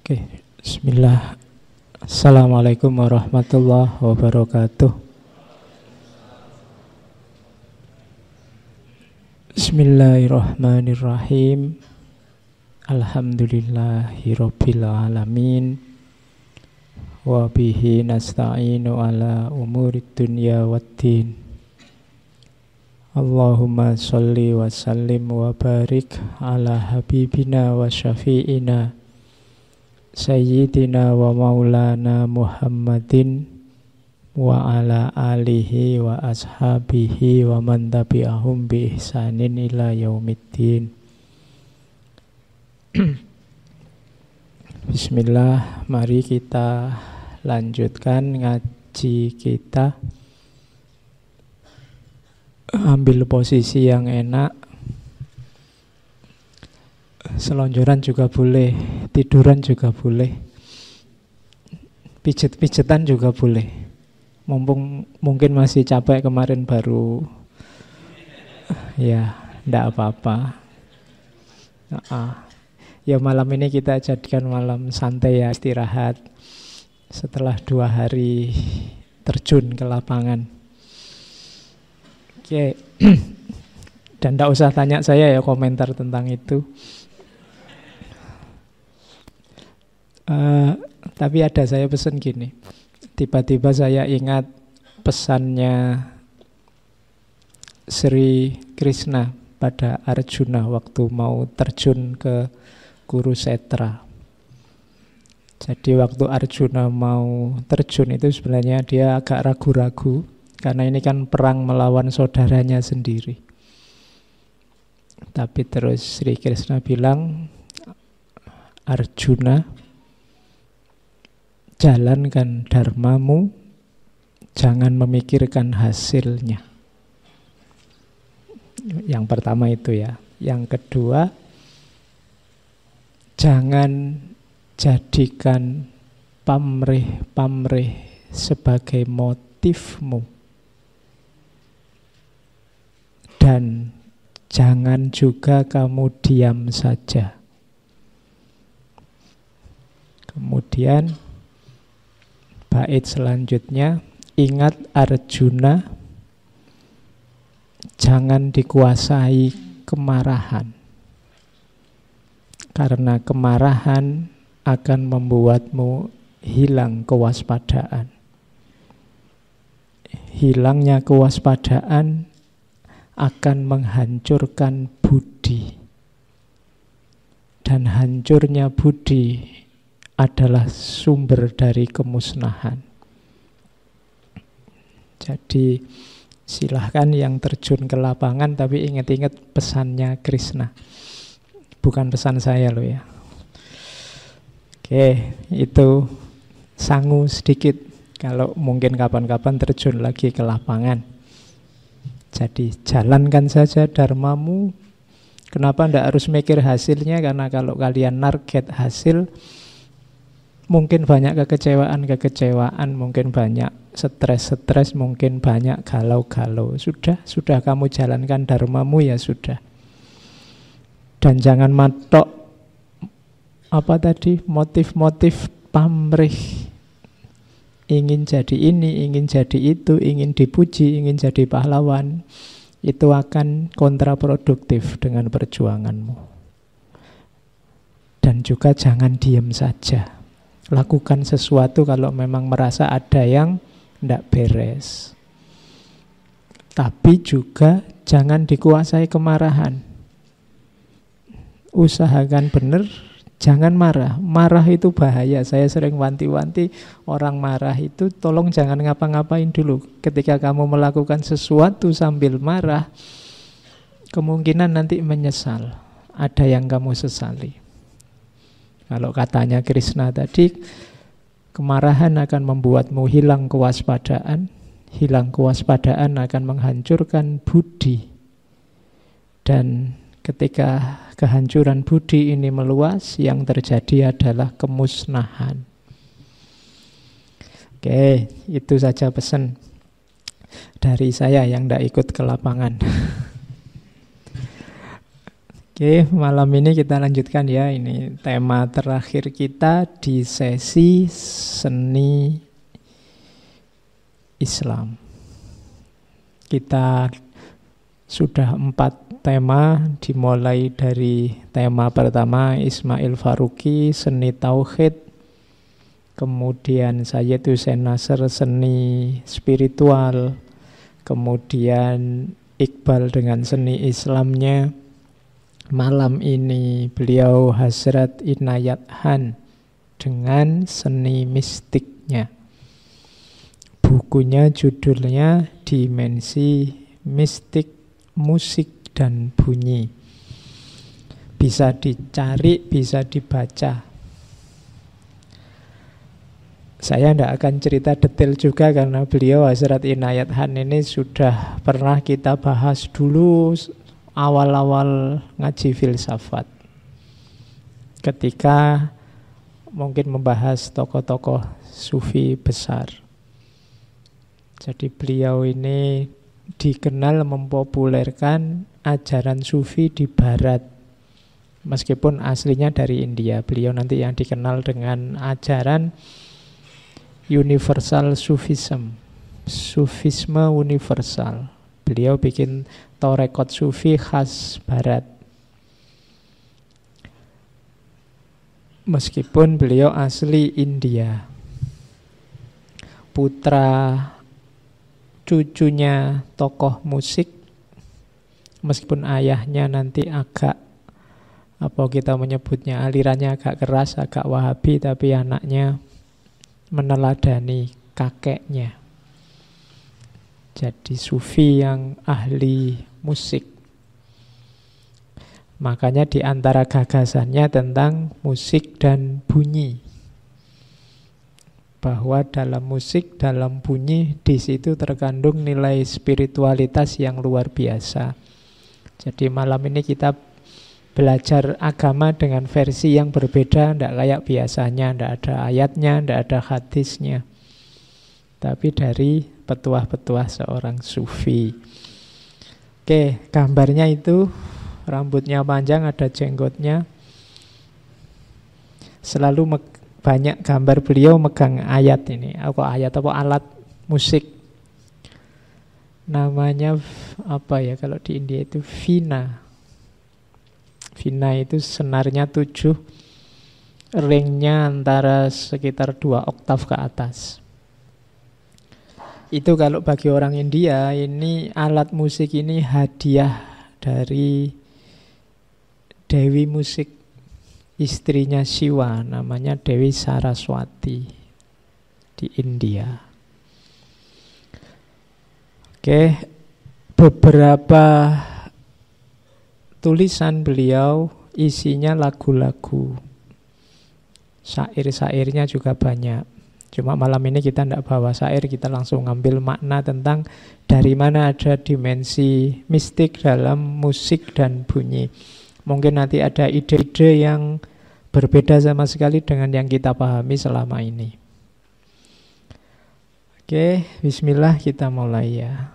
Oke, bismillah. Assalamualaikum warahmatullahi wabarakatuh. Bismillahirrahmanirrahim. Alhamdulillahirabbil alamin. Wa bihi nasta'inu ala umurid dunya waddin. Allahumma sholli wa sallim wa barik ala habibina wa syafi'ina Sayyidina wa maulana Muhammadin wa ala alihi wa ashabihi wa man tabi'ahum bi ihsanin ila yaumiddin. Bismillah, mari kita lanjutkan ngaji kita. Ambil posisi yang enak. Selonjoran juga boleh, tiduran juga boleh, pijet-pijetan juga boleh. Mumpung mungkin masih capek kemarin baru, ya ndak apa-apa. Ya malam ini kita jadikan malam santai ya, istirahat setelah 2 hari terjun ke lapangan. Oke. Dan ndak usah tanya saya ya komentar tentang itu. Tapi ada saya pesan gini. Tiba-tiba saya ingat pesannya Sri Krishna pada Arjuna waktu mau terjun ke Kurukshetra. Jadi waktu Arjuna mau terjun itu sebenarnya dia agak ragu-ragu, karena ini kan perang melawan saudaranya sendiri. Tapi terus Sri Krishna bilang, Arjuna, jalankan dharmamu, jangan memikirkan hasilnya. Yang pertama itu ya. Yang kedua, jangan jadikan pamrih-pamrih sebagai motifmu. Dan jangan juga kamu diam saja. Kemudian bait selanjutnya, ingat Arjuna, jangan dikuasai kemarahan. Karena kemarahan akan membuatmu hilang kewaspadaan. Hilangnya kewaspadaan akan menghancurkan budi. Dan hancurnya budi adalah sumber dari kemusnahan. Jadi silahkan yang terjun ke lapangan, tapi ingat-ingat pesannya Krishna. Bukan pesan saya loh ya. Oke, itu sangu sedikit kalau mungkin kapan-kapan terjun lagi ke lapangan. Jadi jalankan saja dharmamu. Kenapa ndak harus mikir hasilnya? Karena kalau kalian target hasil, mungkin banyak kekecewaan, mungkin banyak stres, mungkin banyak galau-galau. Sudah kamu jalankan dharmamu ya sudah. Dan jangan matok motif-motif pamrih. Ingin jadi ini, ingin jadi itu, ingin dipuji, ingin jadi pahlawan. Itu akan kontraproduktif dengan perjuanganmu. Dan juga jangan diam saja. Lakukan sesuatu kalau memang merasa ada yang tidak beres. Tapi juga jangan dikuasai kemarahan. Usahakan benar, jangan marah. Marah itu bahaya. Saya sering wanti-wanti orang marah itu, tolong jangan ngapa-ngapain dulu. Ketika kamu melakukan sesuatu sambil marah, kemungkinan nanti menyesal. Ada yang kamu sesali. Kalau katanya Krishna tadi, kemarahan akan membuatmu hilang kewaspadaan. Hilang kewaspadaan akan menghancurkan budi. Dan ketika kehancuran budi ini meluas, yang terjadi adalah kemusnahan. Oke, itu saja pesan dari saya yang tidak ikut ke lapangan. Oke, malam ini kita lanjutkan ya. Ini tema terakhir kita di sesi seni Islam. Kita sudah 4 tema, dimulai dari tema pertama Ismail Faruqi, seni tauhid. Kemudian Sayyid Hussein Nasr, seni spiritual. Kemudian Iqbal dengan seni Islamnya. Malam ini beliau Hazrat Inayat Han dengan seni mistiknya. Bukunya judulnya Dimensi Mistik Musik dan Bunyi. Bisa dicari, bisa dibaca. Saya tidak akan cerita detail juga karena beliau Hazrat Inayat Han ini sudah pernah kita bahas dulu awal-awal ngaji filsafat. Ketika mungkin membahas tokoh-tokoh sufi besar. Jadi beliau ini dikenal mempopulerkan ajaran sufi di barat. Meskipun aslinya dari India. Beliau nanti yang dikenal dengan ajaran universal sufism. Sufisme universal. Beliau bikin torekot sufi khas barat. Meskipun beliau asli India. Putra cucunya tokoh musik, meskipun ayahnya nanti agak, apa kita menyebutnya, alirannya agak keras, agak wahabi, tapi anaknya meneladani kakeknya. Jadi sufi yang ahli musik. Makanya di antara gagasannya tentang musik dan bunyi, bahwa dalam musik, dalam bunyi, di situ terkandung nilai spiritualitas yang luar biasa. Jadi malam ini kita belajar agama dengan versi yang berbeda, tidak kayak biasanya, tidak ada ayatnya, tidak ada hadisnya, tapi dari petuah-petuah seorang sufi. Oke, gambarnya itu rambutnya panjang, ada jenggotnya. Selalu banyak gambar beliau megang ayat ini. Ayat apa alat musik. Namanya apa ya kalau di India itu vina. Vina itu senarnya 7, ringnya antara sekitar 2 oktav ke atas. Itu kalau bagi orang India, ini alat musik ini hadiah dari Dewi musik, istrinya Siwa, namanya Dewi Saraswati di India. Oke, beberapa tulisan beliau isinya lagu-lagu. Syair-syairnya juga banyak. Cuma malam ini kita tidak bawa syair, kita langsung ngambil makna tentang dari mana ada dimensi mistik dalam musik dan bunyi. Mungkin nanti ada ide-ide yang berbeda sama sekali dengan yang kita pahami selama ini. Oke, bismillah kita mulai ya.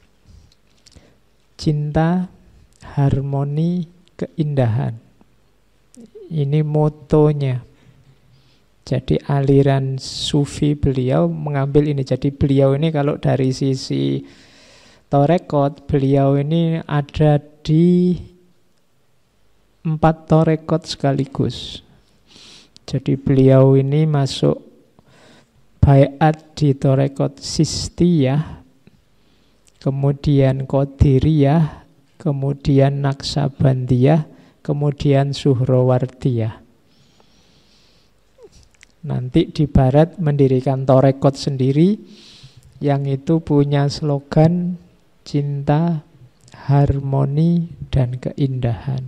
Cinta, harmoni, keindahan. Ini motonya. Jadi aliran sufi beliau mengambil ini. Jadi beliau ini kalau dari sisi torekot, beliau ini ada di 4 torekot sekaligus. Jadi beliau ini masuk baiat di torekot Sistiyah, kemudian Qadiriyah, kemudian Naksabandiyah, kemudian Suhrawardiyah. Nanti di barat mendirikan torekot sendiri yang itu punya slogan cinta, harmoni, dan keindahan.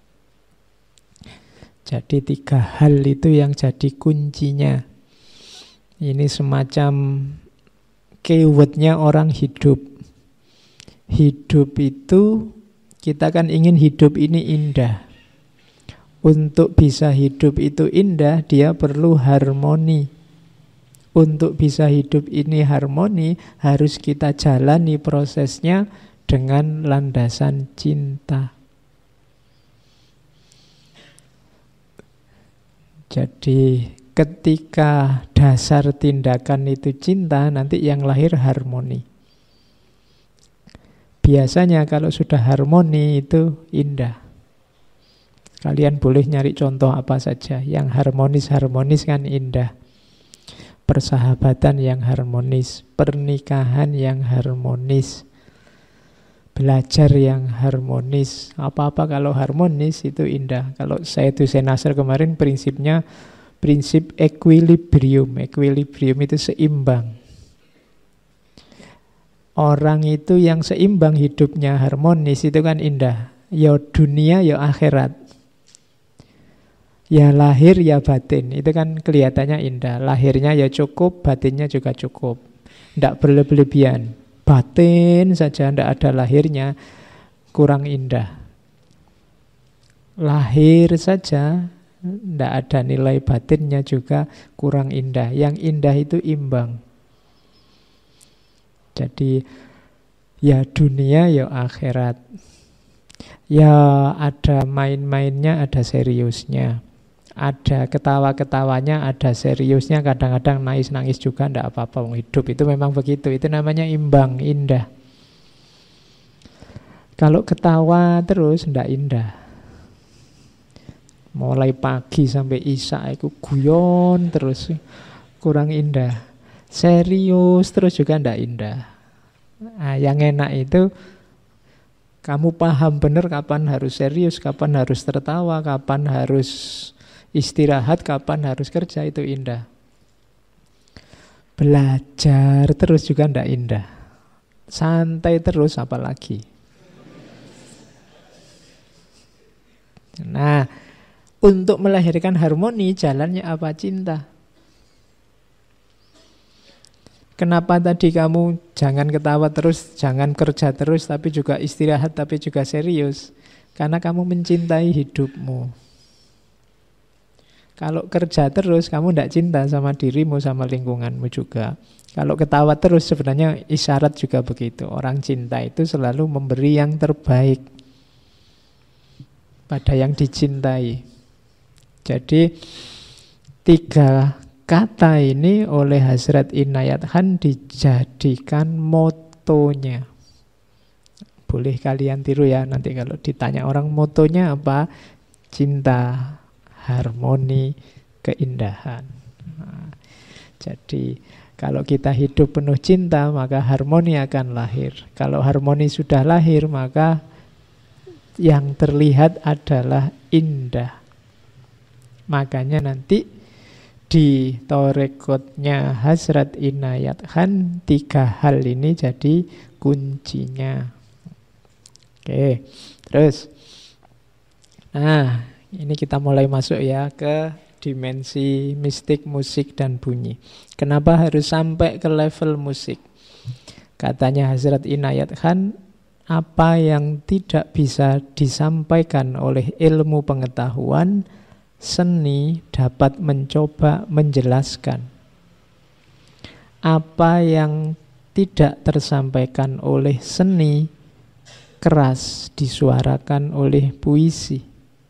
Jadi 3 hal itu yang jadi kuncinya. Ini semacam keywordnya orang hidup. Hidup itu, kita kan ingin hidup ini indah. Untuk bisa hidup itu indah, dia perlu harmoni. Untuk bisa hidup ini harmoni, harus kita jalani prosesnya dengan landasan cinta. Jadi ketika dasar tindakan itu cinta, nanti yang lahir harmoni. Biasanya kalau sudah harmoni itu indah. Kalian boleh nyari contoh apa saja. Yang harmonis-harmonis kan indah. Persahabatan yang harmonis, pernikahan yang harmonis, belajar yang harmonis. Apa-apa kalau harmonis itu indah. Kalau Syed Hussein Nasr kemarin prinsipnya prinsip equilibrium. Equilibrium itu seimbang. Orang itu yang seimbang hidupnya harmonis itu kan indah. Ya dunia ya akhirat. Ya lahir ya batin. Itu kan kelihatannya indah. Lahirnya ya cukup, batinnya juga cukup. Tidak berlebihan. Batin saja tidak ada lahirnya, kurang indah. Lahir saja tidak ada nilai batinnya juga kurang indah. Yang indah itu imbang. Jadi ya dunia ya akhirat. Ya ada main-mainnya, ada seriusnya. Ada ketawa-ketawanya, ada seriusnya. Kadang-kadang nangis-nangis juga, tidak apa-apa. Hidup itu memang begitu. Itu namanya imbang, indah. Kalau ketawa terus tidak indah. Mulai pagi sampai isya itu guyon terus, kurang indah. Serius terus juga tidak indah. Nah, yang enak itu kamu paham benar kapan harus serius, kapan harus tertawa, kapan harus istirahat, kapan harus kerja, itu indah. Belajar terus juga tidak indah. Santai terus apalagi. Nah, untuk melahirkan harmoni jalannya apa? Cinta. Kenapa tadi kamu jangan ketawa terus, jangan kerja terus, tapi juga istirahat, tapi juga serius? Karena kamu mencintai hidupmu. Kalau kerja terus, kamu tidak cinta sama dirimu, sama lingkunganmu juga. Kalau ketawa terus, sebenarnya isyarat juga begitu. Orang cinta itu selalu memberi yang terbaik pada yang dicintai. Jadi 3 kata ini oleh Hazrat Inayat Khan dijadikan motonya. Boleh kalian tiru ya, nanti kalau ditanya orang motonya apa? Cinta, harmoni, keindahan. Nah, jadi kalau kita hidup penuh cinta, maka harmoni akan lahir. Kalau harmoni sudah lahir, maka yang terlihat adalah indah. Makanya nanti di torekotnya Hazrat Inayat Khan 3 hal ini jadi kuncinya. Oke, terus. Nah, ini kita mulai masuk ya ke dimensi mistik musik dan bunyi. Kenapa harus sampai ke level musik? Katanya Hazrat Inayat Khan, apa yang tidak bisa disampaikan oleh ilmu pengetahuan, seni dapat mencoba menjelaskan. Apa yang tidak tersampaikan oleh seni, keras disuarakan oleh puisi.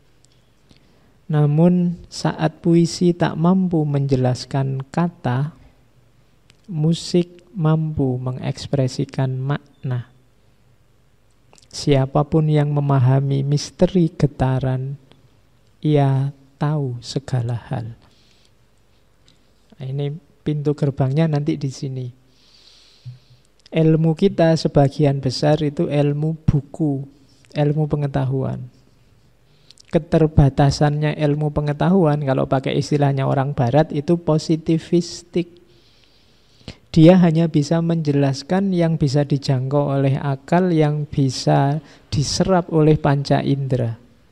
Namun saat puisi tak mampu menjelaskan kata, musik mampu mengekspresikan makna. Siapapun yang memahami misteri getaran, ia tahu segala hal. Nah, ini pintu gerbangnya nanti di sini. Ilmu kita sebagian besar itu ilmu buku, ilmu pengetahuan. Keterbatasannya ilmu pengetahuan, kalau pakai istilahnya orang barat, itu positivistik. Dia hanya bisa menjelaskan yang bisa dijangkau oleh akal, yang bisa diserap oleh panca indera.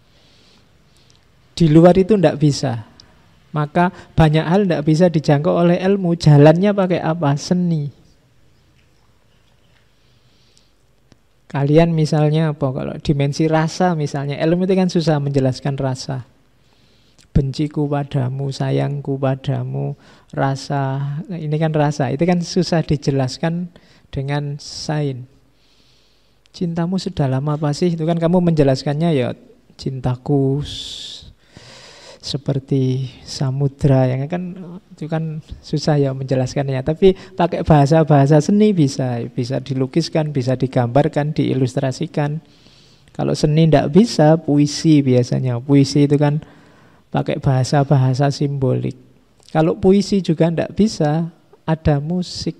Di luar itu tidak bisa. Maka banyak hal tidak bisa dijangkau oleh ilmu. Jalannya pakai apa? Seni. Kalian misalnya apa? Kalau dimensi rasa misalnya, ilmu itu kan susah menjelaskan rasa. Benciku padamu, sayangku padamu, rasa. Ini kan rasa, itu kan susah dijelaskan dengan sains. Cintamu sedalam apa sih? Itu kan kamu menjelaskannya ya cintaku seperti samudra, yang kan itu kan susah ya menjelaskannya. Tapi pakai bahasa-bahasa seni bisa dilukiskan, bisa digambarkan, diilustrasikan. Kalau seni tidak bisa, puisi biasanya. Puisi itu kan pakai bahasa-bahasa simbolik. Kalau puisi juga tidak bisa, ada musik.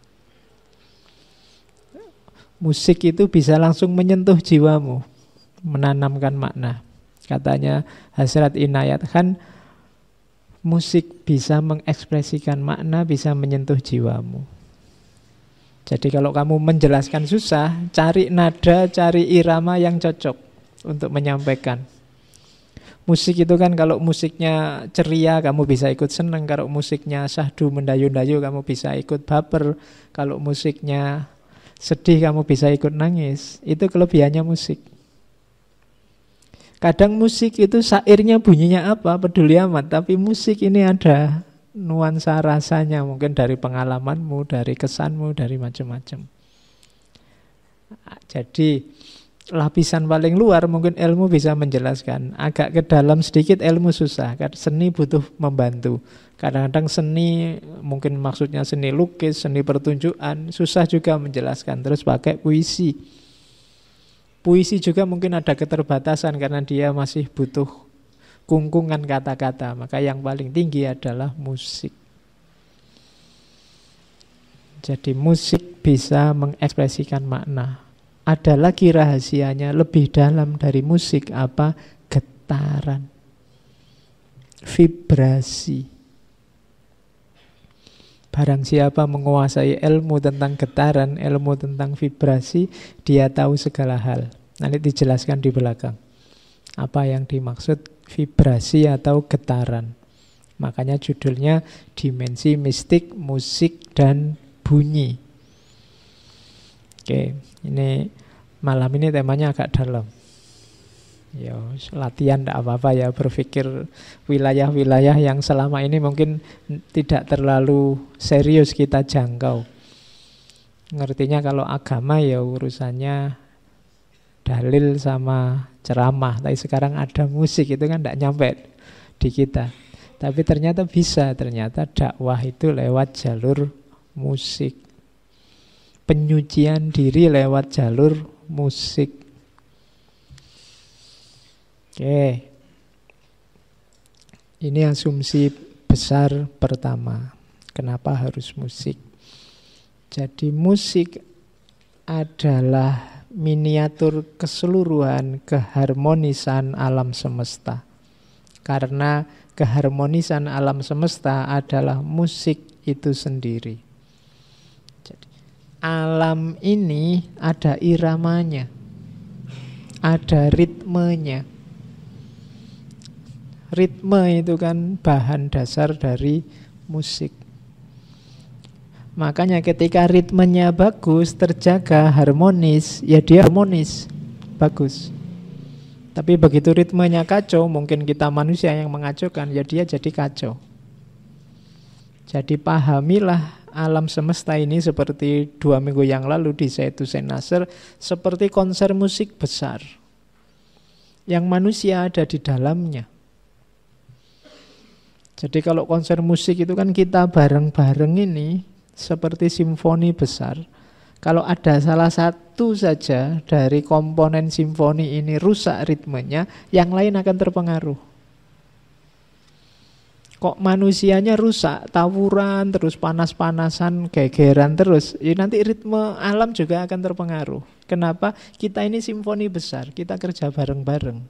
Musik itu bisa langsung menyentuh jiwamu, menanamkan makna. Katanya Hasrat Inayat Khan, musik bisa mengekspresikan makna, bisa menyentuh jiwamu. Jadi kalau kamu menjelaskan susah, cari nada, cari irama yang cocok untuk menyampaikan. Musik itu kan kalau musiknya ceria kamu bisa ikut seneng, kalau musiknya syahdu mendayu-dayu kamu bisa ikut baper, kalau musiknya sedih kamu bisa ikut nangis. Itu kelebihannya musik. Kadang musik itu syairnya bunyinya apa peduli amat, tapi musik ini ada nuansa rasanya, mungkin dari pengalamanmu, dari kesanmu, dari macam-macam. Jadi lapisan paling luar mungkin ilmu bisa menjelaskan, agak ke dalam sedikit ilmu susah. Seni butuh membantu. Kadang-kadang seni mungkin maksudnya seni lukis, seni pertunjukan, susah juga menjelaskan. Terus pakai puisi. Puisi juga mungkin ada keterbatasan karena dia masih butuh kungkungan kata-kata. Maka yang paling tinggi adalah musik. Jadi musik bisa mengekspresikan makna. Ada lagi rahasianya lebih dalam dari musik, apa? Getaran, vibrasi. Barang siapa menguasai ilmu tentang getaran, ilmu tentang vibrasi, dia tahu segala hal. Nanti dijelaskan di belakang apa yang dimaksud vibrasi atau getaran. Makanya judulnya Dimensi Mistik, Musik, dan Bunyi. Oke, ini malam ini temanya agak dalam. Ya, latihan tidak apa-apa ya, berpikir wilayah-wilayah yang selama ini mungkin tidak terlalu serius kita jangkau. Ngertinya kalau agama ya urusannya dalil sama ceramah. Tapi sekarang ada musik, itu kan tidak nyampe di kita. Tapi ternyata bisa, ternyata dakwah itu lewat jalur musik. Penyucian diri lewat jalur musik. Oke. Ini asumsi besar pertama. Kenapa harus musik? Jadi musik adalah miniatur keseluruhan keharmonisan alam semesta. Karena keharmonisan alam semesta adalah musik itu sendiri. Alam ini ada iramanya, ada ritmenya. Ritme itu kan bahan dasar dari musik. Makanya ketika ritmenya bagus, terjaga, harmonis, ya dia harmonis, bagus. Tapi begitu ritmenya kacau, mungkin kita manusia yang mengacaukan, ya dia jadi kacau. Jadi pahamilah alam semesta ini seperti 2 minggu yang lalu di Zaid Hussein Nasr, seperti konser musik besar yang manusia ada di dalamnya. Jadi kalau konser musik itu kan kita bareng-bareng ini seperti simfoni besar. Kalau ada salah satu saja dari komponen simfoni ini rusak ritmenya, yang lain akan terpengaruh. Kok manusianya rusak, tawuran, terus panas-panasan, gegeran terus, ya nanti ritme alam juga akan terpengaruh. Kenapa? Kita ini simfoni besar, kita kerja bareng-bareng.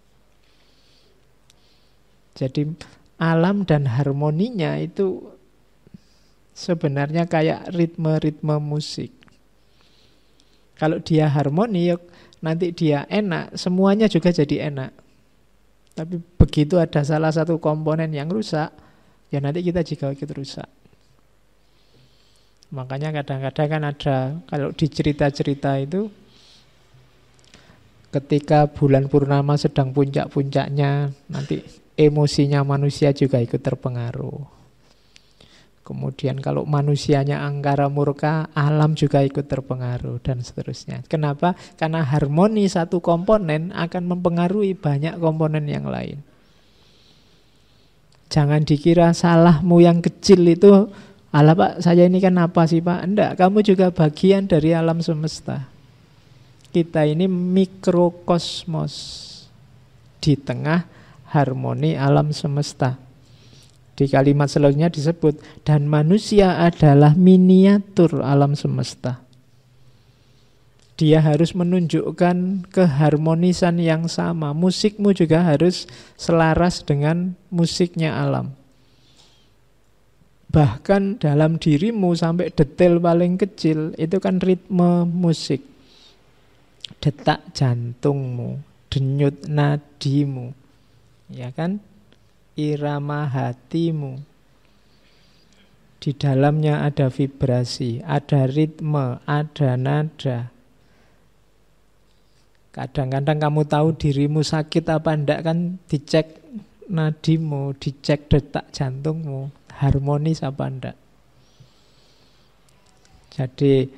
Jadi alam dan harmoninya itu sebenarnya kayak ritme-ritme musik. Kalau dia harmoni, nanti dia enak, semuanya juga jadi enak. Tapi begitu ada salah satu komponen yang rusak, ya nanti kita juga ikut rusak. Makanya kadang-kadang kan ada, kalau di cerita-cerita itu, ketika bulan purnama sedang puncak-puncaknya, nanti emosinya manusia juga ikut terpengaruh. Kemudian kalau manusianya angkara murka, alam juga ikut terpengaruh dan seterusnya. Kenapa? Karena harmoni satu komponen akan mempengaruhi banyak komponen yang lain. Jangan dikira salahmu yang kecil itu, alah Pak, saya ini kan apa sih Pak? Enggak, kamu juga bagian dari alam semesta. Kita ini mikrokosmos di tengah harmoni alam semesta. Di kalimat selanjutnya disebut, dan manusia adalah miniatur alam semesta. Dia harus menunjukkan keharmonisan yang sama. Musikmu juga harus selaras dengan musiknya alam. Bahkan dalam dirimu sampai detail paling kecil, itu kan ritme musik. Detak jantungmu, denyut nadimu, ya kan? Irama hatimu. Di dalamnya ada vibrasi, ada ritme, ada nada. Kadang-kadang kamu tahu dirimu sakit apa enggak kan dicek nadimu, dicek detak jantungmu, harmonis apa enggak. Jadi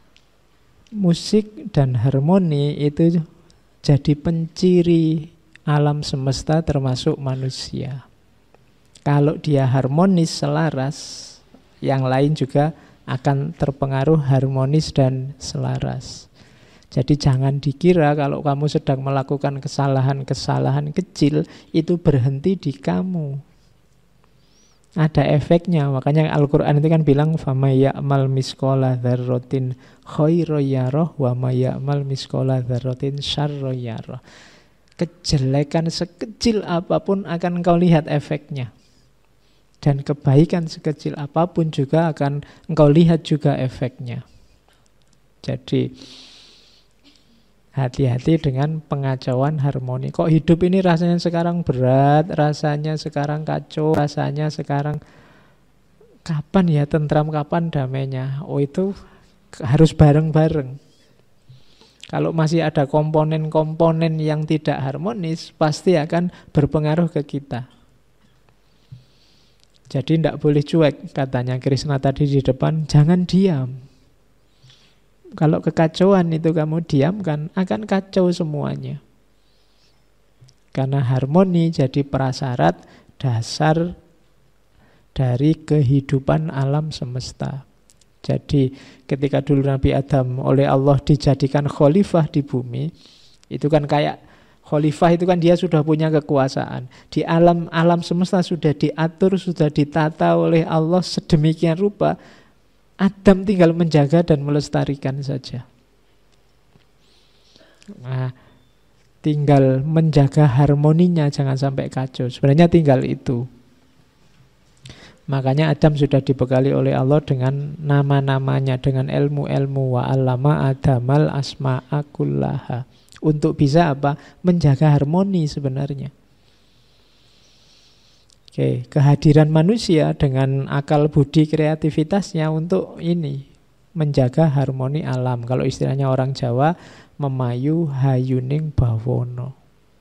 musik dan harmoni itu jadi penciri alam semesta termasuk manusia. Kalau dia harmonis, selaras, yang lain juga akan terpengaruh harmonis dan selaras. Jadi jangan dikira kalau kamu sedang melakukan kesalahan-kesalahan kecil itu berhenti di kamu. Ada efeknya. Makanya Al-Quran itu kan bilang فَمَا يَعْمَلْ مِسْقَالَ ذَرَّةٍ خَيْرًا يَرَهُ وَمَا يَعْمَلْ مِسْقَالَ ذَرَّةٍ شَرًّا يَرَهُ. Kejelekan sekecil apapun akan engkau lihat efeknya. Dan kebaikan sekecil apapun juga akan engkau lihat juga efeknya. Jadi hati-hati dengan pengacauan harmoni. Kok hidup ini rasanya sekarang berat, rasanya sekarang kacau, rasanya sekarang kapan ya tentram, kapan damainya? Oh, itu harus bareng-bareng. Kalau masih ada komponen-komponen yang tidak harmonis, pasti akan berpengaruh ke kita. Jadi tidak boleh cuek, katanya Krishna tadi di depan, jangan diam. Kalau kekacauan itu kamu diamkan, akan kacau semuanya. Karena harmoni jadi prasyarat dasar dari kehidupan alam semesta. Jadi ketika dulu Nabi Adam oleh Allah dijadikan khalifah di bumi, itu kan kayak khalifah itu kan dia sudah punya kekuasaan. Di alam semesta sudah diatur, sudah ditata oleh Allah sedemikian rupa. Adam tinggal menjaga dan melestarikan saja. Nah, tinggal menjaga harmoninya, jangan sampai kacau. Sebenarnya tinggal itu. Makanya Adam sudah dibekali oleh Allah dengan nama-namanya, dengan ilmu-ilmu. Wa 'allama Adamal asma'a kullaha. Untuk bisa apa? Menjaga harmoni sebenarnya. Oke, kehadiran manusia dengan akal budi kreativitasnya untuk ini menjaga harmoni alam. Kalau istilahnya orang Jawa, memayu hayuning bawono.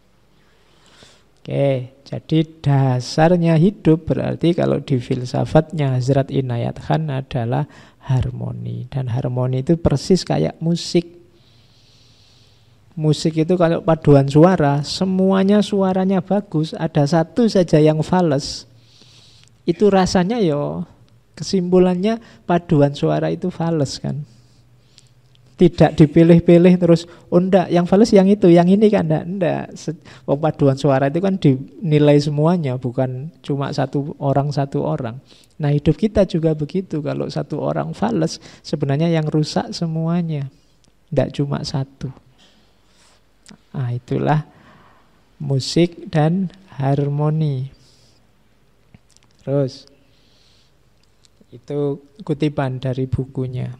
Oke, jadi dasarnya hidup berarti kalau di filsafatnya Hazrat Inayat Khan adalah harmoni. Dan harmoni itu persis kayak musik. Musik itu kalau paduan suara, semuanya suaranya bagus, ada satu saja yang fales. Itu rasanya kesimpulannya paduan suara itu fales kan. Tidak dipilih-pilih terus, oh enggak, yang fales yang itu, yang ini kan enggak. Paduan suara itu kan dinilai semuanya, bukan cuma satu orang. Nah, hidup kita juga begitu. Kalau satu orang fales, sebenarnya yang rusak semuanya. Enggak cuma satu. Nah, itulah musik dan harmoni. Terus itu kutipan dari bukunya.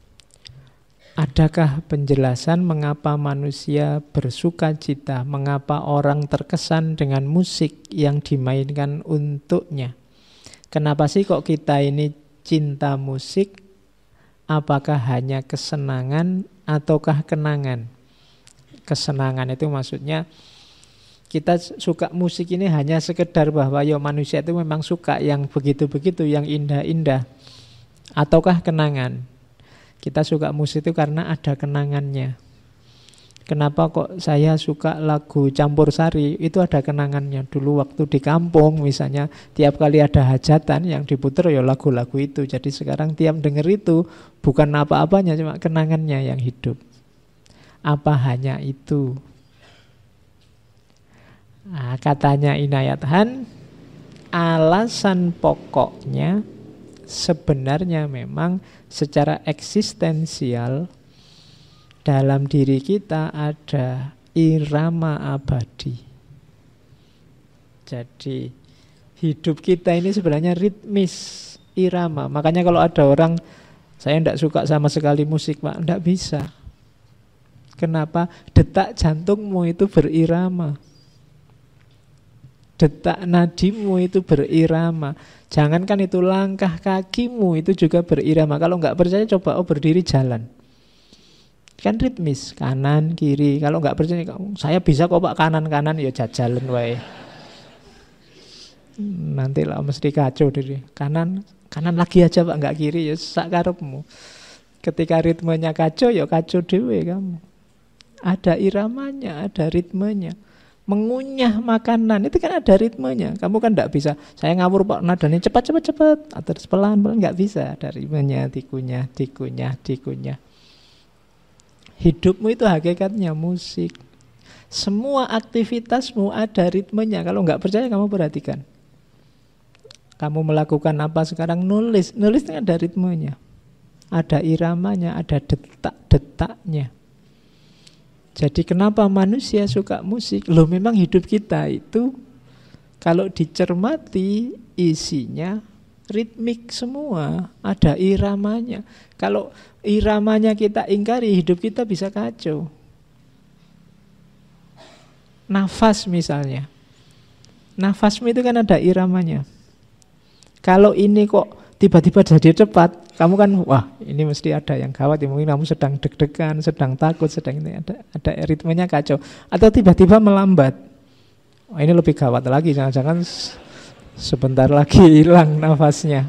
Adakah penjelasan mengapa manusia bersuka cita, mengapa orang terkesan dengan musik yang dimainkan untuknya? Kenapa sih kok kita ini cinta musik? Apakah hanya kesenangan ataukah kenangan? Kesenangan itu maksudnya kita suka musik ini hanya sekedar bahwa manusia itu memang suka yang begitu-begitu, yang indah-indah. Ataukah kenangan? Kita suka musik itu karena ada kenangannya. Kenapa kok saya suka lagu Campursari? Itu ada kenangannya. Dulu waktu di kampung misalnya, tiap kali ada hajatan yang diputer ya lagu-lagu itu. Jadi sekarang tiap denger itu bukan apa-apanya, cuma kenangannya yang hidup. Apa hanya itu? Nah, katanya Inayathan, alasan pokoknya sebenarnya memang secara eksistensial dalam diri kita ada irama abadi. Jadi hidup kita ini sebenarnya ritmis, irama. Makanya kalau ada orang, saya tidak suka sama sekali musik, Pak, tidak bisa. Kenapa? Detak jantungmu itu berirama. Detak nadimu itu berirama. Jangankan itu, langkah kakimu itu juga berirama. Kalau nggak percaya coba berdiri jalan. Kan ritmis, kanan, kiri. Kalau nggak percaya, saya bisa kok Pak kanan-kanan, ya jajalan wae. Nanti lah mesti kacau diri. Kanan lagi aja Pak, nggak kiri, ya sak karepmu. Ketika ritmenya kacau, ya kacau dewe kamu. Ada iramanya, ada ritmenya. Mengunyah makanan itu kan ada ritmenya. Kamu kan nggak bisa, saya ngawur Pak, nadanya cepat, atau pelan-pelan, nggak bisa. Ada ritmenya, dikunyah. Hidupmu itu hakikatnya musik. Semua aktivitasmu ada ritmenya. Kalau nggak percaya kamu perhatikan. Kamu melakukan apa sekarang? Nulis itu ada ritmenya. Ada iramanya, ada detak-detaknya. Jadi kenapa manusia suka musik? Loh, memang hidup kita itu kalau dicermati isinya ritmik semua, ada iramanya. Kalau iramanya kita ingkari, hidup kita bisa kacau. Nafas misalnya. Nafasmu itu kan ada iramanya. Kalau ini kok tiba-tiba jadi cepat, kamu kan, wah ini mesti ada yang gawat. Mungkin kamu sedang deg-degan, sedang takut, sedang ini ada ritmenya kacau. Atau tiba-tiba melambat. Oh, ini lebih gawat lagi, jangan-jangan sebentar lagi hilang nafasnya.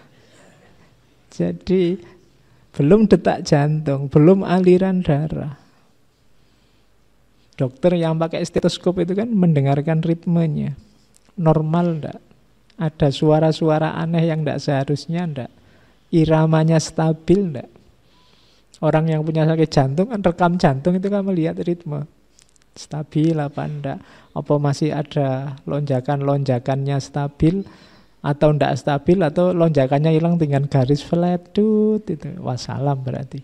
Jadi belum detak jantung, belum aliran darah. Dokter yang pakai stetoskop itu kan mendengarkan ritmenya. Normal enggak? Ada suara-suara aneh yang enggak seharusnya enggak? Iramanya stabil enggak? Orang yang punya sakit jantung kan rekam jantung itu kan melihat ritme. Stabil apa enggak? Apa masih ada lonjakan-lonjakannya stabil atau enggak stabil, atau lonjakannya hilang dengan garis flat itu wassalam berarti.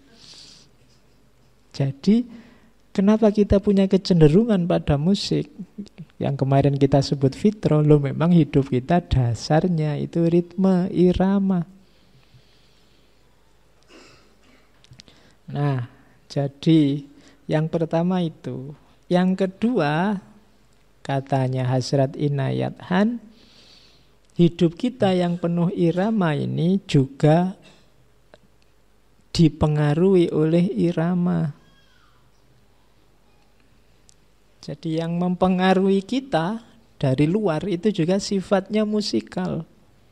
Jadi kenapa kita punya kecenderungan pada musik yang kemarin kita sebut fitro? Loh, memang hidup kita dasarnya itu ritme, irama. Nah, jadi yang pertama itu. Yang kedua, katanya Hazrat Inayathan, hidup kita yang penuh irama ini juga dipengaruhi oleh irama. Jadi yang mempengaruhi kita dari luar itu juga sifatnya musikal.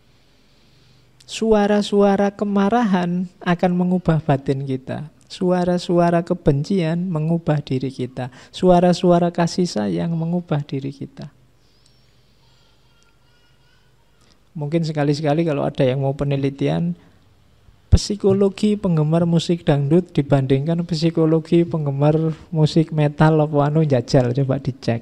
Suara-suara kemarahan akan mengubah batin kita. Suara-suara kebencian mengubah diri kita. Suara-suara kasih sayang mengubah diri kita. Mungkin sekali-sekali kalau ada yang mau penelitian psikologi penggemar musik dangdut dibandingkan psikologi penggemar musik metal apa jajal, coba dicek.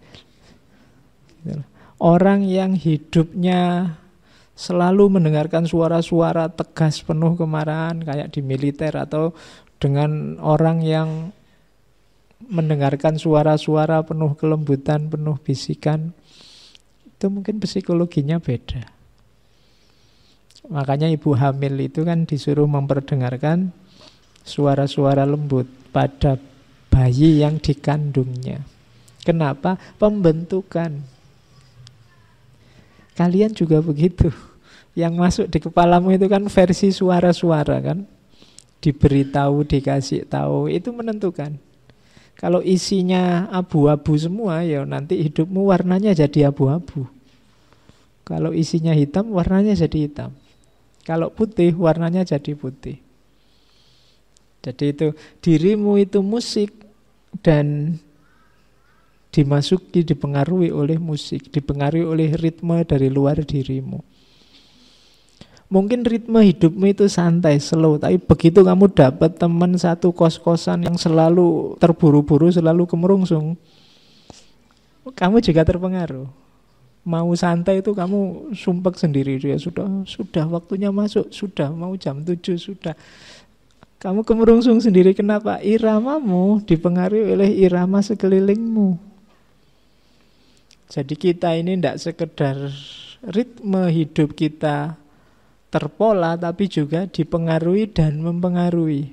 Orang yang hidupnya selalu mendengarkan suara-suara tegas penuh kemarahan kayak di militer, atau dengan orang yang mendengarkan suara-suara penuh kelembutan, penuh bisikan, itu mungkin psikologinya beda. Makanya ibu hamil itu kan disuruh memperdengarkan suara-suara lembut pada bayi yang dikandungnya. Kenapa? Pembentukan. Kalian juga begitu. Yang masuk di kepalamu itu kan versi suara-suara kan. Diberitahu, dikasih tahu, itu menentukan. Kalau isinya abu-abu semua, ya nanti hidupmu warnanya jadi abu-abu. Kalau isinya hitam, warnanya jadi hitam. Kalau putih, warnanya jadi putih. Jadi itu, dirimu itu musik, dan dimasuki, dipengaruhi oleh musik, dipengaruhi oleh ritme dari luar dirimu. Mungkin ritme hidupmu itu santai, slow, tapi begitu kamu dapat teman satu kos-kosan yang selalu terburu-buru, selalu kemerungsung, kamu juga terpengaruh. Mau santai itu kamu sumpek sendiri, dia sudah waktunya masuk, sudah mau jam 7, sudah. Kamu kemerungsung sendiri, kenapa? Iramamu dipengaruhi oleh irama sekelilingmu. Jadi kita ini tidak sekedar ritme hidup kita terpola, tapi juga dipengaruhi dan mempengaruhi.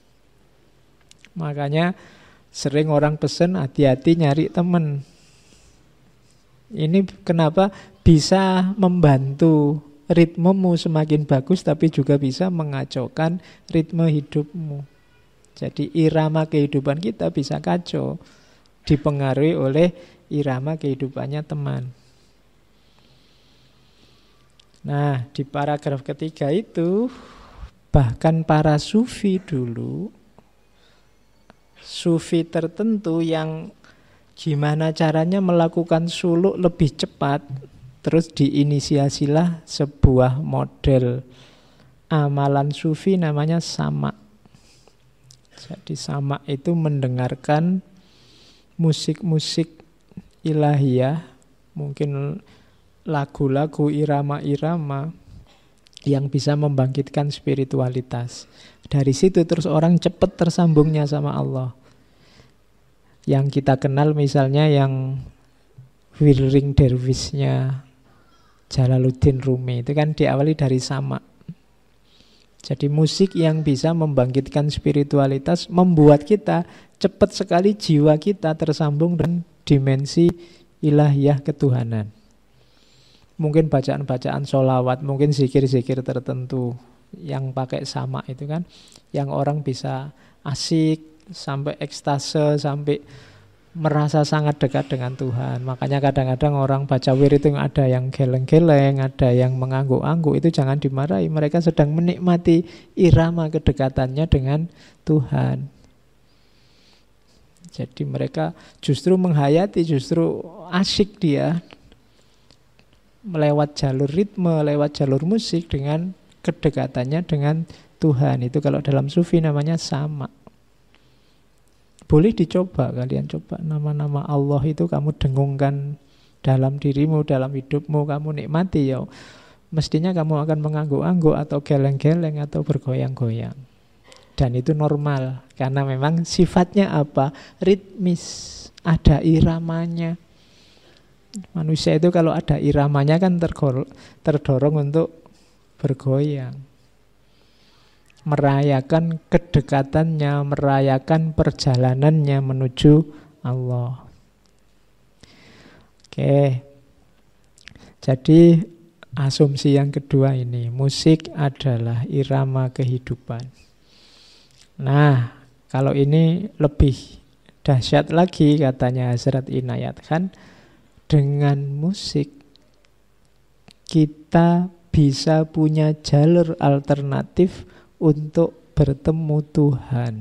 Makanya sering orang pesen hati-hati nyari teman. Ini kenapa bisa membantu ritmemu semakin bagus, tapi juga bisa mengacaukan ritme hidupmu. Jadi irama kehidupan kita bisa kacau, dipengaruhi oleh irama kehidupannya teman. Nah, di paragraf ketiga itu, bahkan para sufi dulu, sufi tertentu yang gimana caranya melakukan suluk lebih cepat, terus diinisiasilah sebuah model amalan sufi namanya sama. Jadi sama itu mendengarkan musik-musik ilahiyah, mungkin lagu-lagu irama-irama yang bisa membangkitkan spiritualitas. Dari situ terus orang cepat tersambungnya sama Allah. Yang kita kenal misalnya yang Whirling Dervish-nya Jalaluddin Rumi, itu kan diawali dari sama. Jadi musik yang bisa membangkitkan spiritualitas membuat kita cepat sekali jiwa kita tersambung dengan dimensi ilahiyah ketuhanan. Mungkin bacaan-bacaan sholawat, mungkin zikir-zikir tertentu yang pakai sama itu kan, yang orang bisa asik, sampai ekstase, sampai merasa sangat dekat dengan Tuhan. Makanya kadang-kadang orang baca wirid itu ada yang geleng-geleng, ada yang mengangguk-angguk, itu jangan dimarahi. Mereka sedang menikmati irama kedekatannya dengan Tuhan. Jadi mereka justru menghayati, justru asyik dia melewat jalur ritme, lewat jalur musik dengan kedekatannya dengan Tuhan. Itu kalau dalam sufi namanya sama. Boleh dicoba, kalian coba nama-nama Allah itu kamu dengungkan dalam dirimu, dalam hidupmu, kamu nikmati ya. Mestinya kamu akan mengangguk-angguk atau geleng-geleng atau bergoyang-goyang. Dan itu normal, karena memang sifatnya apa? Ritmis, ada iramanya. Manusia itu kalau ada iramanya kan terdorong untuk bergoyang, merayakan kedekatannya, merayakan perjalanannya menuju Allah. Oke. Jadi asumsi yang kedua ini, musik adalah irama kehidupan. Nah, kalau ini lebih dahsyat lagi katanya Hazrat Inayat Khan, dengan musik kita bisa punya jalur alternatif untuk bertemu Tuhan.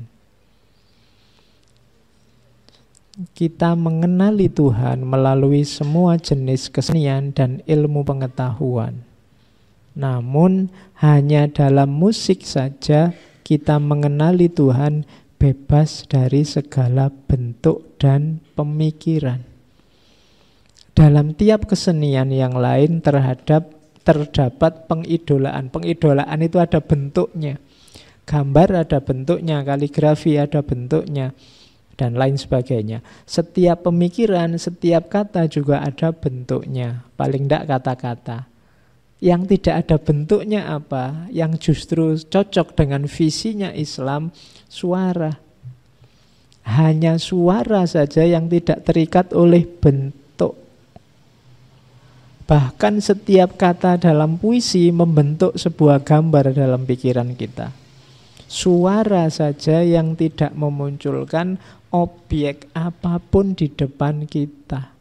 Kita mengenali Tuhan melalui semua jenis kesenian dan ilmu pengetahuan. Namun hanya dalam musik saja kita mengenali Tuhan bebas dari segala bentuk dan pemikiran. Dalam tiap kesenian yang lain terdapat pengidolaan. Pengidolaan itu ada bentuknya. Gambar ada bentuknya, kaligrafi ada bentuknya, dan lain sebagainya. Setiap pemikiran, setiap kata juga ada bentuknya. Paling tidak kata-kata. Yang tidak ada bentuknya apa? Yang justru cocok dengan visinya Islam, suara. Hanya suara saja yang tidak terikat oleh bentuk. Bahkan setiap kata dalam puisi membentuk sebuah gambar dalam pikiran kita. Suara saja yang tidak memunculkan objek apapun di depan kita.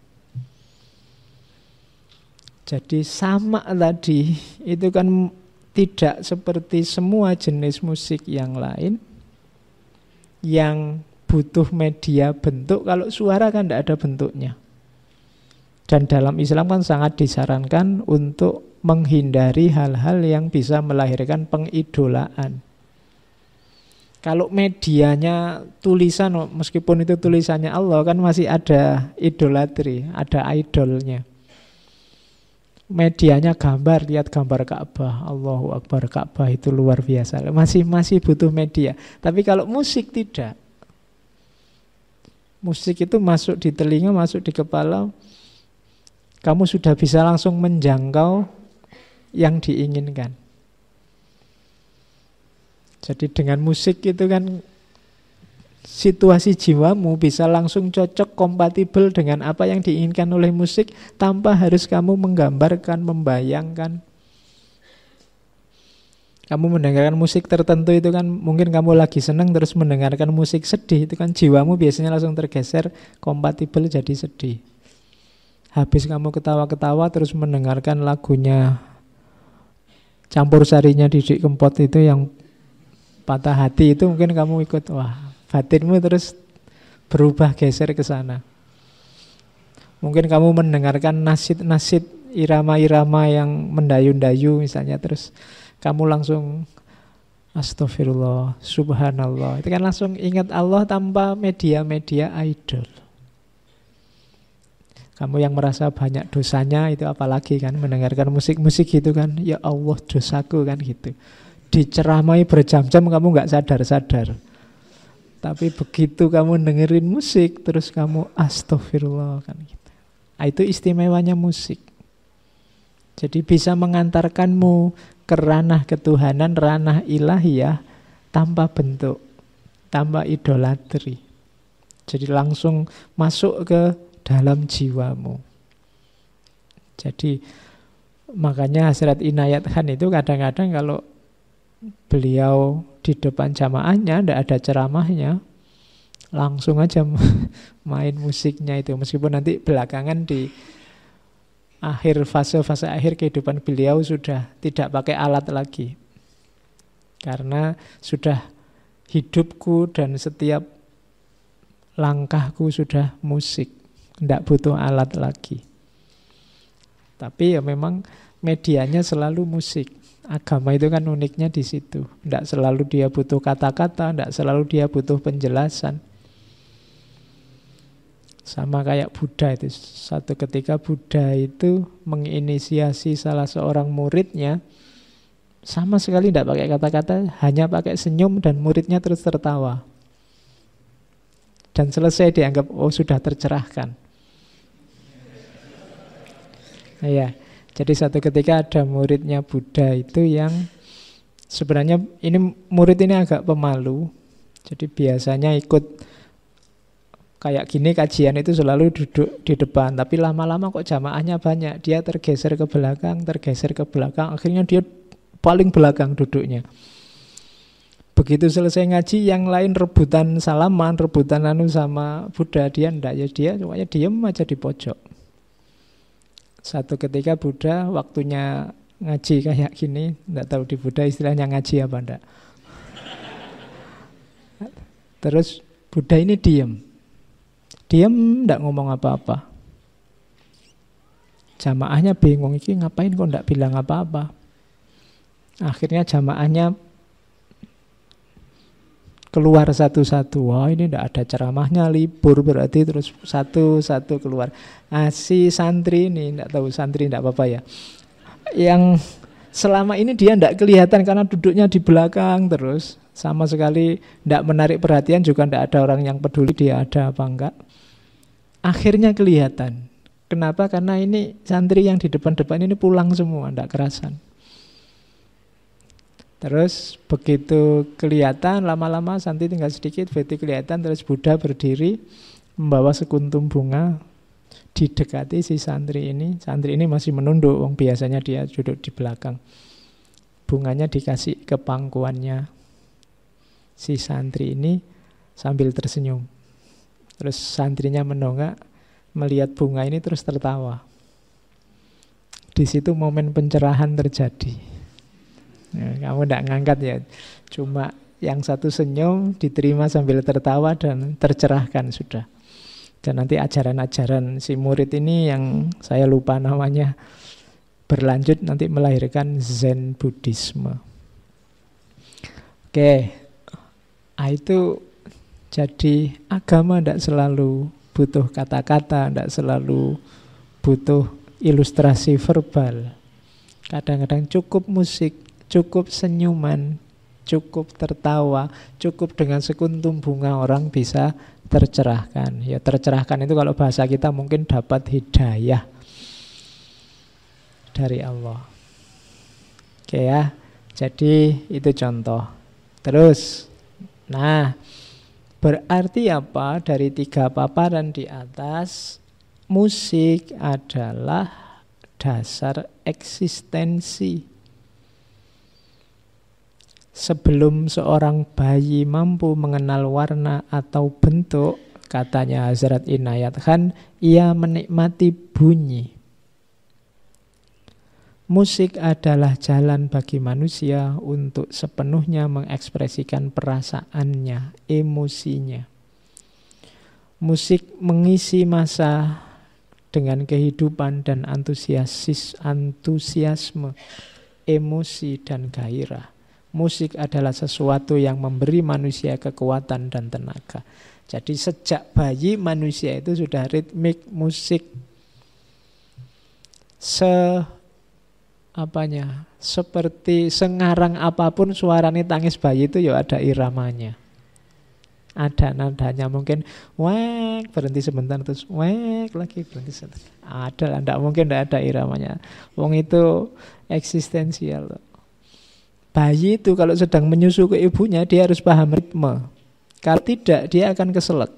Jadi sama tadi itu kan tidak seperti semua jenis musik yang lain yang butuh media bentuk, kalau suara kan tidak ada bentuknya. Dan dalam Islam kan sangat disarankan untuk menghindari hal-hal yang bisa melahirkan pengidolaan. Kalau medianya tulisan, meskipun itu tulisannya Allah, kan masih ada idolatri, ada idolnya. Medianya gambar, lihat gambar Ka'bah, Allahu Akbar, Ka'bah itu luar biasa. Masih butuh media. Tapi kalau musik tidak. Musik itu masuk di telinga, masuk di kepala, kamu sudah bisa langsung menjangkau yang diinginkan. Jadi dengan musik itu kan situasi jiwamu bisa langsung cocok, kompatibel dengan apa yang diinginkan oleh musik tanpa harus kamu menggambarkan, membayangkan. Kamu mendengarkan musik tertentu itu kan mungkin kamu lagi senang terus mendengarkan musik sedih, itu kan jiwamu biasanya langsung tergeser, kompatibel jadi sedih. Habis kamu ketawa-ketawa terus mendengarkan lagunya Campur Sarinya Didi Kempot itu yang Patah Hati, itu mungkin kamu ikut, wah, batinmu terus berubah, geser ke sana. Mungkin kamu mendengarkan nasid-nasid, irama-irama yang mendayu-dayu misalnya, terus kamu langsung astagfirullah, subhanallah. Itu kan langsung ingat Allah tanpa media-media idol. Kamu yang merasa banyak dosanya itu apalagi kan mendengarkan musik-musik gitu kan, ya Allah dosaku kan gitu. Diceramai berjam-jam kamu nggak sadar-sadar. Tapi begitu kamu dengerin musik terus kamu astagfirullah kan gitu. Itu istimewanya musik. Jadi bisa mengantarkanmu ke ranah ketuhanan, ranah ilahiyah tanpa bentuk, tanpa idolatri. Jadi langsung masuk ke dalam jiwamu. Jadi makanya Hazrat Inayat Khan itu kadang-kadang kalau beliau di depan jamaahnya tidak ada ceramahnya, langsung aja main musiknya itu. Meskipun nanti belakangan di akhir fase-fase akhir kehidupan beliau sudah tidak pakai alat lagi. Karena sudah hidupku dan setiap langkahku sudah musik, tidak butuh alat lagi. Tapi ya memang medianya selalu musik. Agama itu kan uniknya di situ. Tidak selalu dia butuh kata-kata, tidak selalu dia butuh penjelasan. Sama kayak Buddha itu. Satu ketika Buddha itu menginisiasi salah seorang muridnya, sama sekali tidak pakai kata-kata, hanya pakai senyum dan muridnya terus tertawa. Dan selesai dianggap, oh sudah tercerahkan. Iya. Jadi satu ketika ada muridnya Buddha itu yang sebenarnya ini murid ini agak pemalu. Jadi biasanya ikut kayak gini kajian itu selalu duduk di depan. Tapi lama-lama kok jamaahnya banyak. Dia tergeser ke belakang. Akhirnya dia paling belakang duduknya. Begitu selesai ngaji, yang lain rebutan salaman, rebutan sama Buddha. Dia enggak, ya dia cuma diem aja di pojok. Satu ketika Buddha waktunya ngaji kayak gini, enggak tahu di Buddha istilahnya ngaji apa enggak. Terus Buddha ini diem, enggak ngomong apa-apa. Jamaahnya bingung, ini ngapain kok enggak bilang apa-apa. Akhirnya jamaahnya keluar satu-satu. Wah, ini tidak ada ceramahnya, libur berarti, terus satu-satu keluar. Si santri ini, tidak tahu santri tidak apa-apa ya, yang selama ini dia tidak kelihatan karena duduknya di belakang terus, sama sekali tidak menarik perhatian, juga tidak ada orang yang peduli dia ada apa enggak. Akhirnya kelihatan. Kenapa? Karena ini santri yang di depan-depan ini pulang semua, tidak kerasan. Terus begitu kelihatan, lama-lama santri tinggal sedikit, begitu kelihatan, terus Buddha berdiri membawa sekuntum bunga, didekati si santri ini. Santri ini masih menunduk, biasanya dia duduk di belakang. Bunganya dikasih ke pangkuannya si santri ini sambil tersenyum. Terus santrinya mendongak, melihat bunga ini terus tertawa. Di situ momen pencerahan terjadi. Ya, kamu tidak ngangkat ya, cuma yang satu senyum, diterima sambil tertawa dan tercerahkan sudah. Dan nanti ajaran-ajaran si murid ini yang saya lupa namanya berlanjut nanti melahirkan Zen Buddhisme. Oke, itu jadi agama tidak selalu butuh kata-kata, tidak selalu butuh ilustrasi verbal. Kadang-kadang cukup musik, cukup senyuman, cukup tertawa, cukup dengan sekuntum bunga orang bisa tercerahkan. Ya tercerahkan itu kalau bahasa kita mungkin dapat hidayah dari Allah. Oke ya, jadi itu contoh. Terus, nah berarti apa dari 3 paparan di atas? Musik adalah dasar eksistensi. Sebelum seorang bayi mampu mengenal warna atau bentuk, katanya Hazrat Inayat Khan, ia menikmati bunyi. Musik adalah jalan bagi manusia untuk sepenuhnya mengekspresikan perasaannya, emosinya. Musik mengisi masa dengan kehidupan dan antusiasme, emosi dan gairah. Musik adalah sesuatu yang memberi manusia kekuatan dan tenaga. Jadi sejak bayi manusia itu sudah ritmik musik. Seperti sengarang apapun suaranya tangis bayi itu ya ada iramanya. Ada nadanya, mungkin wek berhenti sebentar terus wek lagi berhenti sebentar. Ada, enggak mungkin enggak ada iramanya. Wong itu eksistensial. Bayi itu kalau sedang menyusu ke ibunya dia harus paham ritme. Kalau tidak dia akan keselak.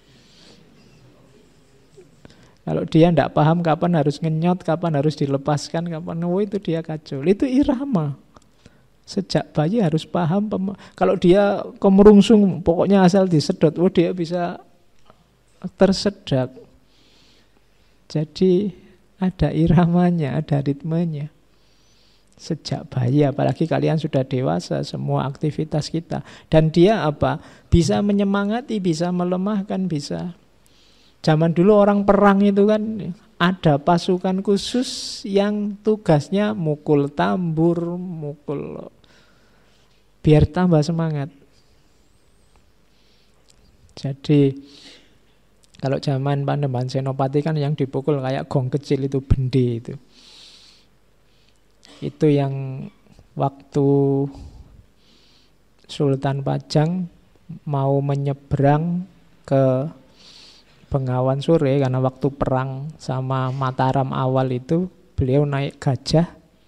Kalau dia tidak paham kapan harus ngenyot, kapan harus dilepaskan, kapan itu dia kacau. Itu irama. Sejak bayi harus paham. Kalau dia kemerungsung, pokoknya asal disedot, dia bisa tersedak. Jadi ada iramanya, ada ritmenya. Sejak bayi, apalagi kalian sudah dewasa, semua aktivitas kita. Dan dia apa? Bisa menyemangati, bisa melemahkan, bisa. Zaman dulu orang perang itu kan ada pasukan khusus yang tugasnya mukul tambur, mukul biar tambah semangat. Jadi kalau zaman Panembahan Senopati kan yang dipukul kayak gong kecil itu bende itu. Itu yang waktu Sultan Pajang mau menyeberang ke Bengawan Sore karena waktu perang sama Mataram awal itu beliau naik gajah.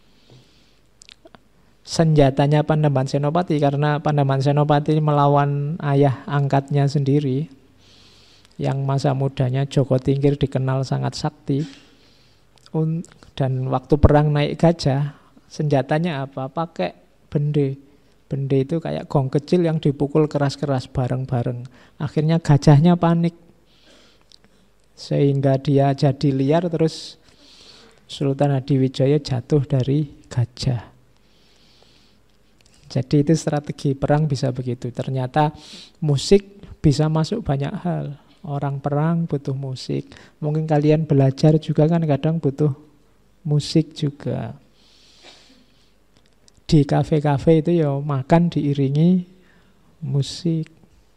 Senjatanya Panembahan Senopati karena Panembahan Senopati melawan ayah angkatnya sendiri yang masa mudanya Joko Tingkir dikenal sangat sakti. Dan waktu perang naik gajah, senjatanya apa? Pakai bende. Bende itu kayak gong kecil yang dipukul keras-keras bareng-bareng. Akhirnya gajahnya panik. Sehingga dia jadi liar, terus Sultan Hadiwijaya jatuh dari gajah. Jadi itu strategi perang bisa begitu. Ternyata musik bisa masuk banyak hal. Orang perang butuh musik. Mungkin kalian belajar juga kan kadang butuh musik juga. Di kafe-kafe itu ya makan diiringi musik.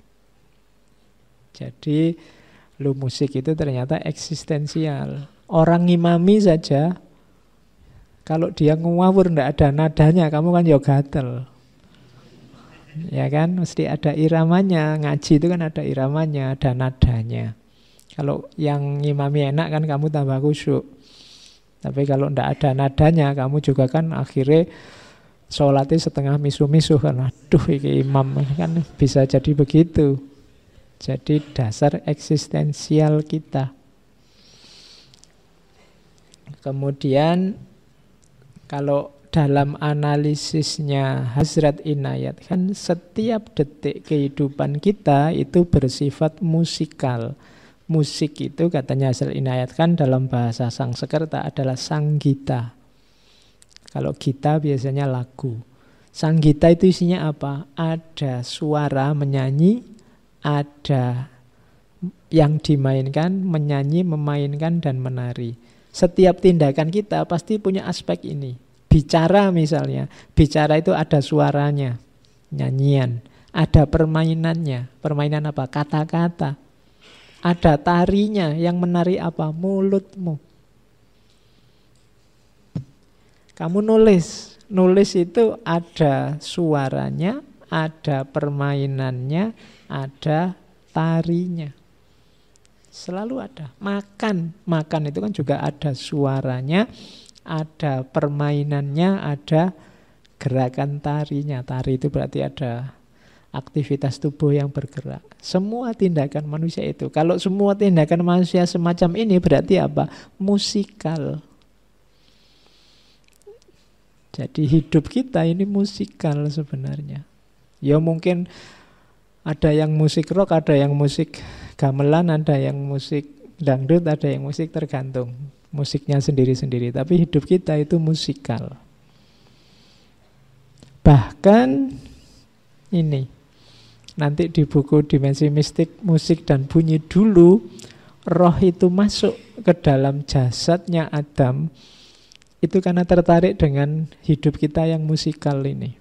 Jadi musik itu ternyata eksistensial. Orang ngimami saja, kalau dia ngawur ndak ada nadanya, kamu kan ya gatel. Ya kan, mesti ada iramanya. Ngaji itu kan ada iramanya, ada nadanya. Kalau yang ngimami enak kan kamu tambah khusyuk. Tapi kalau ndak ada nadanya, kamu juga kan akhirnya sholatnya setengah misuh-misuh kan. Aduh, ini imam kan bisa jadi begitu. Jadi dasar eksistensial kita. Kemudian kalau dalam analisisnya Hazrat Inayat kan setiap detik kehidupan kita itu bersifat musikal. Musik itu katanya Hazrat Inayat kan dalam bahasa Sangsekerta adalah sanggita. Kalau gita biasanya lagu. Sanggita itu isinya apa? Ada suara menyanyi, ada yang dimainkan, menyanyi, memainkan, dan menari. Setiap tindakan kita pasti punya aspek ini. Bicara misalnya, bicara itu ada suaranya, nyanyian. Ada permainannya, permainan apa? Kata-kata. Ada tarinya, yang menari apa? Mulutmu. Kamu nulis, nulis itu ada suaranya, ada permainannya, ada tarinya. Selalu ada. Makan, makan itu kan juga ada suaranya, ada permainannya, ada gerakan tarinya. Tari itu berarti ada aktivitas tubuh yang bergerak. Semua tindakan manusia itu. Kalau semua tindakan manusia semacam ini berarti apa? Musikal. Jadi hidup kita ini musikal sebenarnya. Ya mungkin ada yang musik rock, ada yang musik gamelan, ada yang musik dangdut, ada yang musik, tergantung musiknya sendiri-sendiri. Tapi hidup kita itu musikal. Bahkan ini nanti di buku Dimensi Mistik Musik dan Bunyi dulu, roh itu masuk ke dalam jasadnya Adam itu karena tertarik dengan hidup kita yang musikal ini.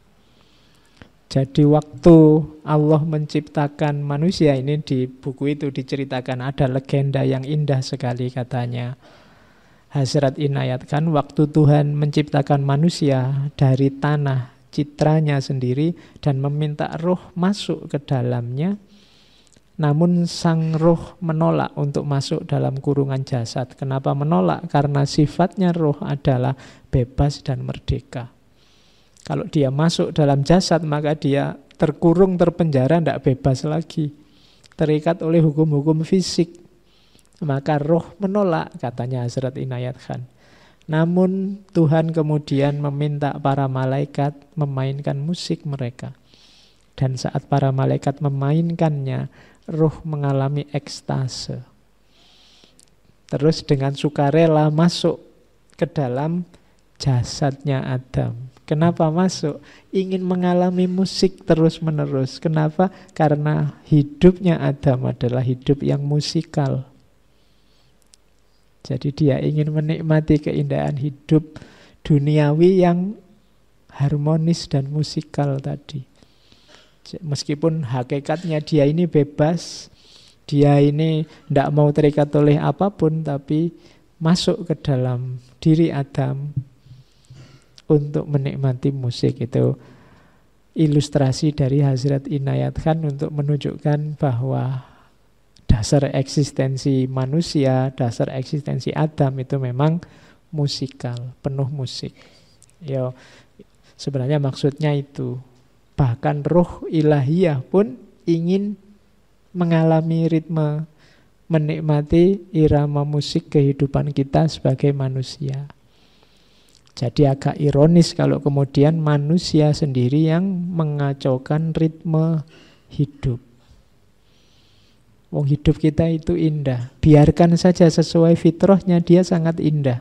Jadi waktu Allah menciptakan manusia ini, di buku itu diceritakan ada legenda yang indah sekali katanya. Hazrat inayatkan waktu Tuhan menciptakan manusia dari tanah citranya sendiri dan meminta roh masuk ke dalamnya, namun sang roh menolak untuk masuk dalam kurungan jasad. Kenapa menolak? Karena sifatnya roh adalah bebas dan merdeka. Kalau dia masuk dalam jasad, maka dia terkurung, terpenjara, tidak bebas lagi. Terikat oleh hukum-hukum fisik. Maka roh menolak, katanya Hazrat Inayat Khan. Namun Tuhan kemudian meminta para malaikat memainkan musik mereka. Dan saat para malaikat memainkannya, roh mengalami ekstase. Terus dengan sukarela masuk ke dalam jasadnya Adam. Kenapa masuk? Ingin mengalami musik terus-menerus. Kenapa? Karena hidupnya Adam adalah hidup yang musikal. Jadi dia ingin menikmati keindahan hidup duniawi yang harmonis dan musikal tadi. Meskipun hakikatnya dia ini bebas, dia ini tidak mau terikat oleh apapun, tapi masuk ke dalam diri Adam untuk menikmati musik. Itu ilustrasi dari Hazrat Inayat Khan untuk menunjukkan bahwa dasar eksistensi manusia, dasar eksistensi Adam itu memang musikal, penuh musik. Ya, sebenarnya maksudnya itu. Bahkan roh ilahiyah pun ingin mengalami ritme, menikmati irama musik kehidupan kita sebagai manusia. Jadi agak ironis kalau kemudian manusia sendiri yang mengacaukan ritme hidup. Wong hidup kita itu indah. Biarkan saja sesuai fitrahnya, dia sangat indah.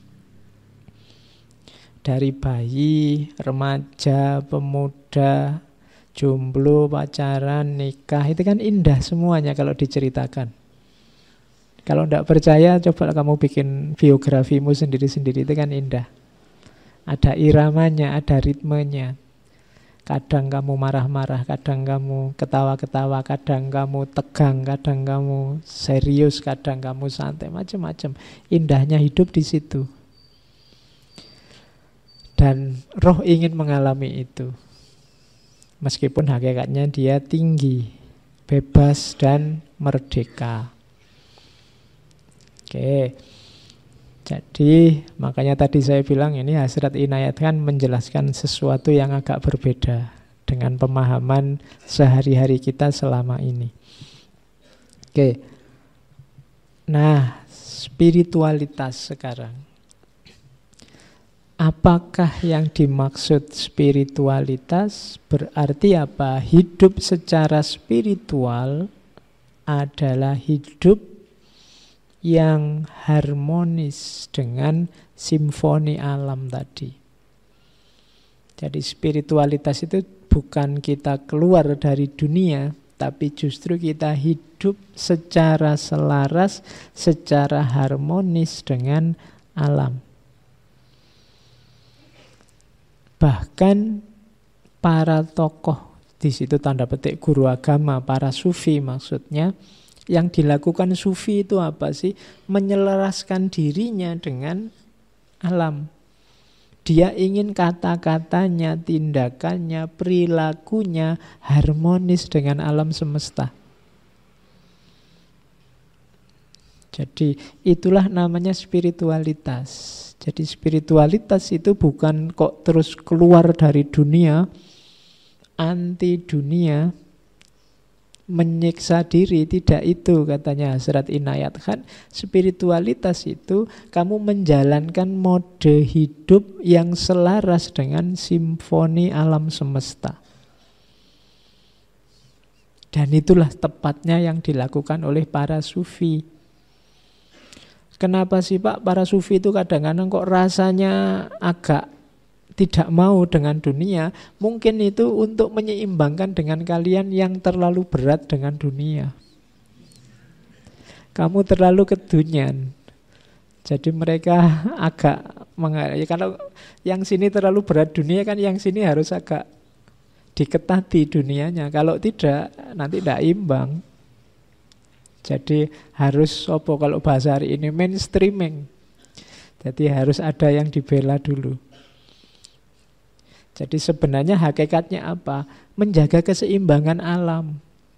Dari bayi, remaja, pemuda, jomblo, pacaran, nikah, itu kan indah semuanya kalau diceritakan. Kalau tidak percaya, coba kamu bikin biografimu sendiri-sendiri, itu kan indah. Ada iramanya, ada ritmenya. Kadang kamu marah-marah, kadang kamu ketawa-ketawa, kadang kamu tegang, kadang kamu serius, kadang kamu santai, macam-macam. Indahnya hidup di situ. Dan roh ingin mengalami itu. Meskipun hakikatnya dia tinggi, bebas dan merdeka. Oke. Jadi makanya tadi saya bilang ini Hazrat Inayat Khan menjelaskan sesuatu yang agak berbeda dengan pemahaman sehari-hari kita selama ini. Oke. Nah, spiritualitas sekarang. Apakah yang dimaksud spiritualitas? Berarti apa? Hidup secara spiritual adalah hidup yang harmonis dengan simfoni alam tadi. Jadi spiritualitas itu bukan kita keluar dari dunia, tapi justru kita hidup secara selaras, secara harmonis dengan alam. Bahkan para tokoh, di situ tanda petik guru agama, para sufi maksudnya, yang dilakukan sufi itu apa sih? Menyelaraskan dirinya dengan alam. Dia ingin kata-katanya, tindakannya, perilakunya harmonis dengan alam semesta. Jadi itulah namanya spiritualitas. Jadi spiritualitas itu bukan kok terus keluar dari dunia, anti dunia, menyiksa diri, tidak itu katanya Hazrat Inayat Khan. Spiritualitas itu kamu menjalankan mode hidup yang selaras dengan simfoni alam semesta. Dan itulah tepatnya yang dilakukan oleh para sufi. Kenapa sih Pak para sufi itu kadang-kadang kok rasanya agak tidak mau dengan dunia? Mungkin itu untuk menyeimbangkan dengan kalian yang terlalu berat dengan dunia. Kamu terlalu kedunian. Jadi mereka agak kalau yang sini terlalu berat dunia kan yang sini harus agak diketati dunianya. Kalau tidak nanti tidak imbang. Jadi harus kalau bahasa hari ini mainstreaming. Jadi harus ada yang dibela dulu. Jadi sebenarnya hakikatnya apa? Menjaga keseimbangan alam.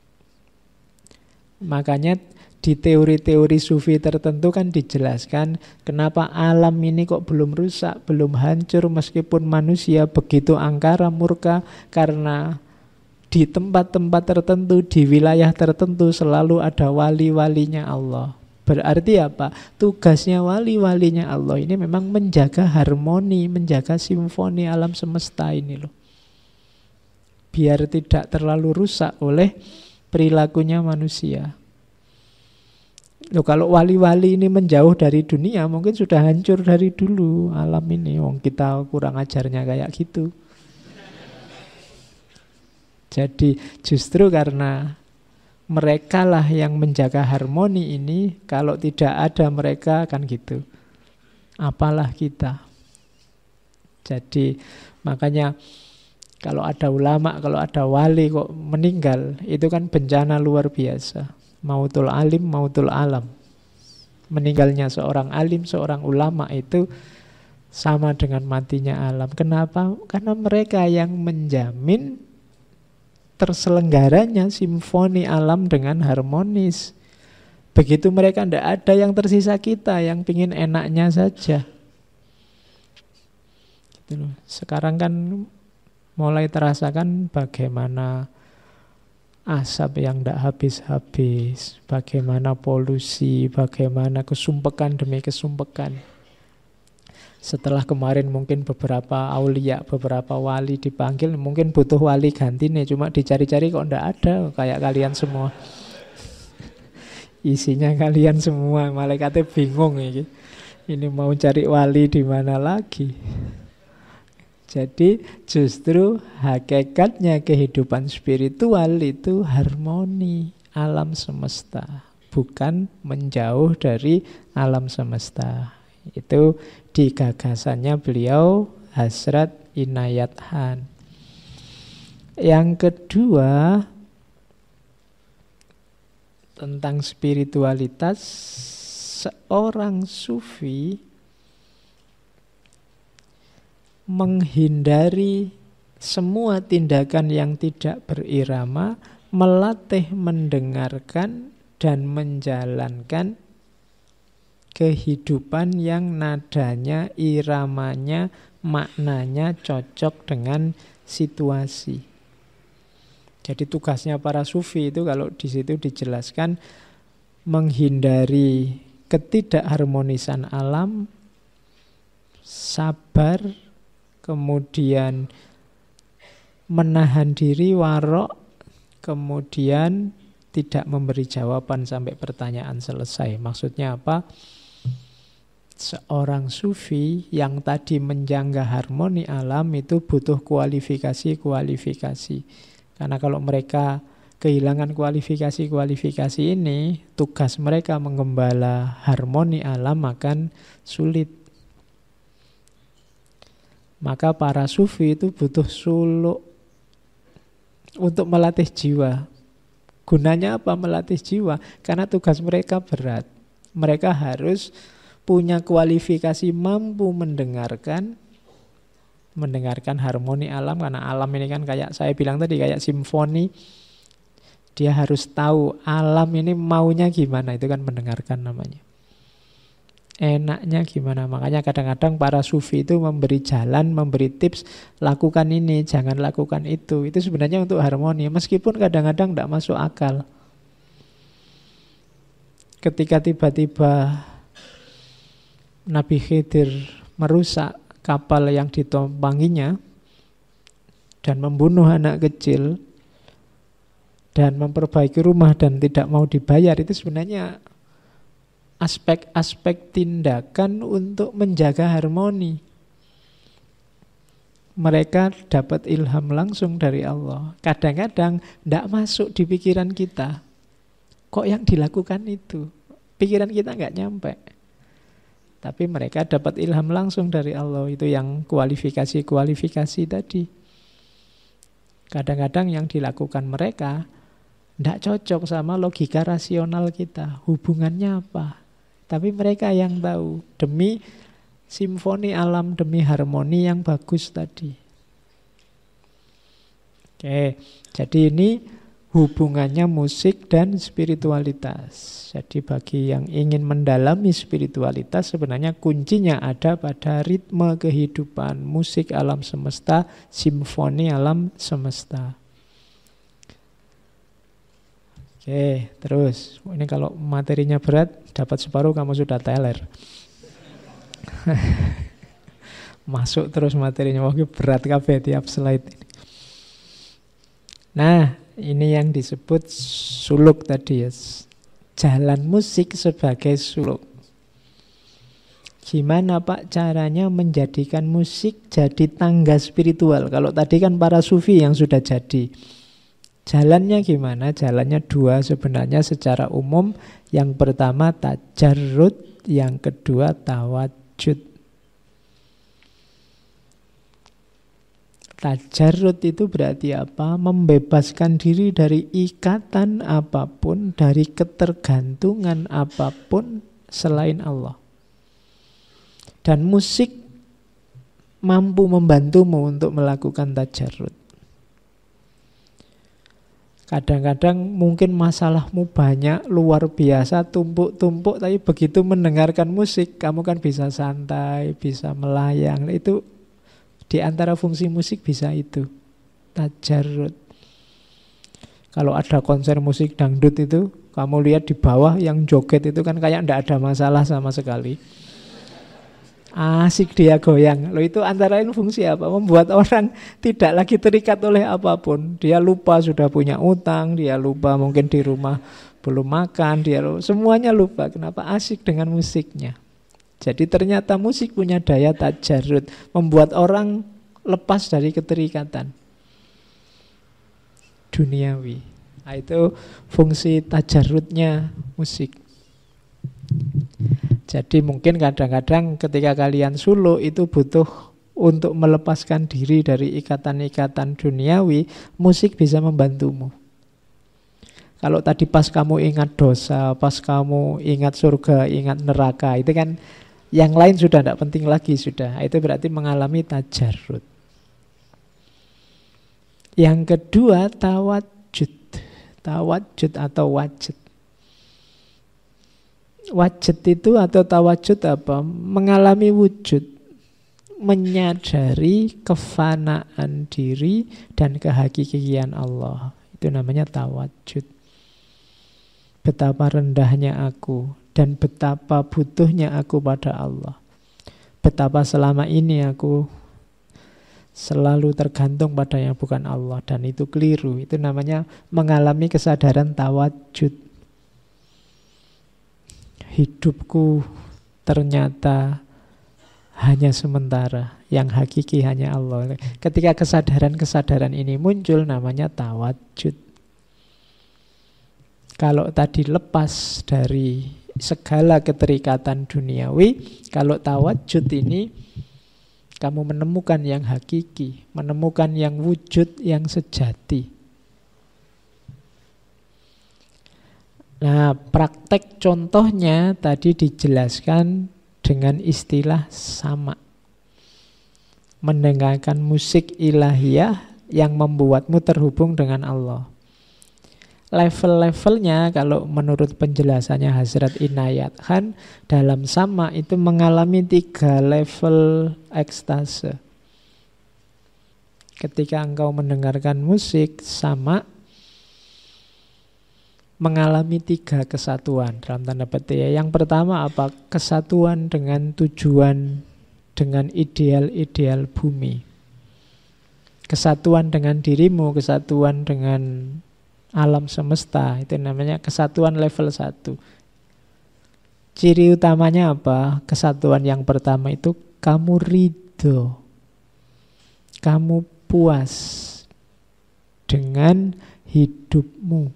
Makanya di teori-teori sufi tertentu kan dijelaskan kenapa alam ini kok belum rusak, belum hancur meskipun manusia begitu angkara murka, karena di tempat-tempat tertentu, di wilayah tertentu selalu ada wali-walinya Allah. Berarti apa? Tugasnya wali-walinya Allah ini memang menjaga harmoni, menjaga simfoni alam semesta ini loh. Biar tidak terlalu rusak oleh perilakunya manusia. Loh, kalau wali-wali ini menjauh dari dunia mungkin sudah hancur dari dulu alam ini. Wong kita kurang ajarnya kayak gitu. Jadi justru karena mereka lah yang menjaga harmoni ini. Kalau tidak ada mereka kan gitu, apalah kita. Jadi makanya kalau ada ulama, kalau ada wali kok meninggal, itu kan bencana luar biasa. Mautul alim, mautul alam. Meninggalnya seorang alim, seorang ulama itu sama dengan matinya alam. Kenapa? Karena mereka yang menjamin terselenggaranya simfoni alam dengan harmonis. Begitu mereka tidak ada, yang tersisa kita yang pingin enaknya saja. Gitu. Sekarang kan mulai terasakan bagaimana asap yang tidak habis-habis, bagaimana polusi, bagaimana kesumpekan demi kesumpekan. Setelah kemarin mungkin beberapa aulia, beberapa wali dipanggil, mungkin butuh wali ganti nih, cuma dicari-cari kok ndak ada, kayak kalian semua. Isinya kalian semua, malaikatnya bingung ini. Ini mau cari wali di mana lagi? Jadi justru hakikatnya kehidupan spiritual itu harmoni alam semesta, bukan menjauh dari alam semesta. Itu di gagasannya beliau Hazrat Inayat Khan. Yang kedua tentang spiritualitas, seorang sufi menghindari semua tindakan yang tidak berirama, melatih mendengarkan dan menjalankan kehidupan yang nadanya, iramanya, maknanya cocok dengan situasi. Jadi tugasnya para sufi itu kalau di situ dijelaskan menghindari ketidakharmonisan alam, sabar, kemudian menahan diri, warok, kemudian tidak memberi jawaban sampai pertanyaan selesai. Maksudnya apa? Seorang sufi yang tadi menjaga harmoni alam itu butuh kualifikasi-kualifikasi. Karena kalau mereka kehilangan kualifikasi-kualifikasi ini, tugas mereka menggembala harmoni alam akan sulit. Maka para sufi itu butuh suluk untuk melatih jiwa. Gunanya apa melatih jiwa? Karena tugas mereka berat. Mereka harus punya kualifikasi mampu mendengarkan harmoni alam. Karena alam ini kan kayak saya bilang tadi, kayak simfoni. Dia harus tahu alam ini maunya gimana. Itu kan mendengarkan namanya. Enaknya gimana. Makanya kadang-kadang para sufi itu memberi jalan, memberi tips, lakukan ini, jangan lakukan itu. Itu sebenarnya untuk harmoni. Meskipun kadang-kadang tidak masuk akal. Ketika tiba-tiba Nabi Khidir merusak kapal yang ditumpanginya dan membunuh anak kecil dan memperbaiki rumah dan tidak mau dibayar, itu sebenarnya aspek-aspek tindakan untuk menjaga harmoni. Mereka dapat ilham langsung dari Allah. Kadang-kadang tidak masuk di pikiran kita. Kok yang dilakukan itu? Pikiran kita nggak nyampe. Tapi mereka dapat ilham langsung dari Allah. Itu yang kualifikasi-kualifikasi tadi. Kadang-kadang yang dilakukan mereka tidak cocok sama logika rasional kita. Hubungannya apa? Tapi mereka yang tahu. Demi simfoni alam, demi harmoni yang bagus tadi. Oke, jadi ini hubungannya musik dan spiritualitas. Jadi bagi yang ingin mendalami spiritualitas, sebenarnya kuncinya ada pada ritme kehidupan, musik alam semesta, simfoni alam semesta. Oke, terus ini kalau materinya berat, dapat separuh kamu sudah teler. Masuk terus materinya, wah berat kabeh tiap slide ini. Nah, ini yang disebut suluk tadi ya. Jalan musik sebagai suluk. Gimana Pak caranya menjadikan musik jadi tangga spiritual? Kalau tadi kan para sufi yang sudah jadi. Jalannya gimana? Jalannya dua sebenarnya secara umum. Yang pertama tajarrud, yang kedua tawajud. Tajarrud itu berarti apa? Membebaskan diri dari ikatan apapun, dari ketergantungan apapun selain Allah. Dan musik mampu membantumu untuk melakukan tajarrud. Kadang-kadang mungkin masalahmu banyak, luar biasa, tumpuk-tumpuk, tapi begitu mendengarkan musik, kamu kan bisa santai, bisa melayang. Itu di antara fungsi musik bisa itu, tajarrud. Kalau ada konser musik dangdut itu, kamu lihat di bawah yang joget itu kan kayak tidak ada masalah sama sekali. Asik dia goyang. Loh, itu antara lain fungsi apa? Membuat orang tidak lagi terikat oleh apapun. Dia lupa sudah punya utang, dia lupa mungkin di rumah belum makan, dia lupa, semuanya lupa. Kenapa? Asik dengan musiknya. Jadi ternyata musik punya daya tajarrud, membuat orang lepas dari keterikatan duniawi. Nah, itu fungsi tajarrudnya musik. Jadi mungkin kadang-kadang ketika kalian suluk itu butuh untuk melepaskan diri dari ikatan-ikatan duniawi, musik bisa membantumu. Kalau tadi pas kamu ingat dosa, pas kamu ingat surga, ingat neraka, itu kan yang lain sudah tidak penting lagi sudah. Itu berarti mengalami tajarrud. Yang kedua tawajud. Tawajud atau wajud. Wajud itu atau tawajud apa? Mengalami wujud. Menyadari kefanaan diri dan kehakikian Allah. Itu namanya tawajud. Betapa rendahnya aku dan betapa butuhnya aku pada Allah. Betapa selama ini aku selalu tergantung pada yang bukan Allah, dan itu keliru. Itu namanya mengalami kesadaran tawajud. Hidupku ternyata hanya sementara, yang hakiki hanya Allah. Ketika kesadaran-kesadaran ini muncul, namanya tawajud. Kalau tadi lepas dari segala keterikatan duniawi, kalau tawajud ini kamu menemukan yang hakiki, menemukan yang wujud, yang sejati. Nah, praktek contohnya tadi dijelaskan dengan istilah sama. Mendengarkan musik ilahiyah yang membuatmu terhubung dengan Allah. Level-levelnya kalau menurut penjelasannya Hazrat Inayat Khan, dalam sama itu mengalami 3 level ekstase. Ketika engkau mendengarkan musik sama, mengalami 3 kesatuan dalam tanda petik. Yang pertama apa? Kesatuan dengan tujuan, dengan ideal-ideal bumi. Kesatuan dengan dirimu, kesatuan dengan alam semesta. Itu namanya kesatuan level 1. Ciri utamanya apa? Kesatuan yang pertama itu kamu ridho. Kamu puas dengan hidupmu.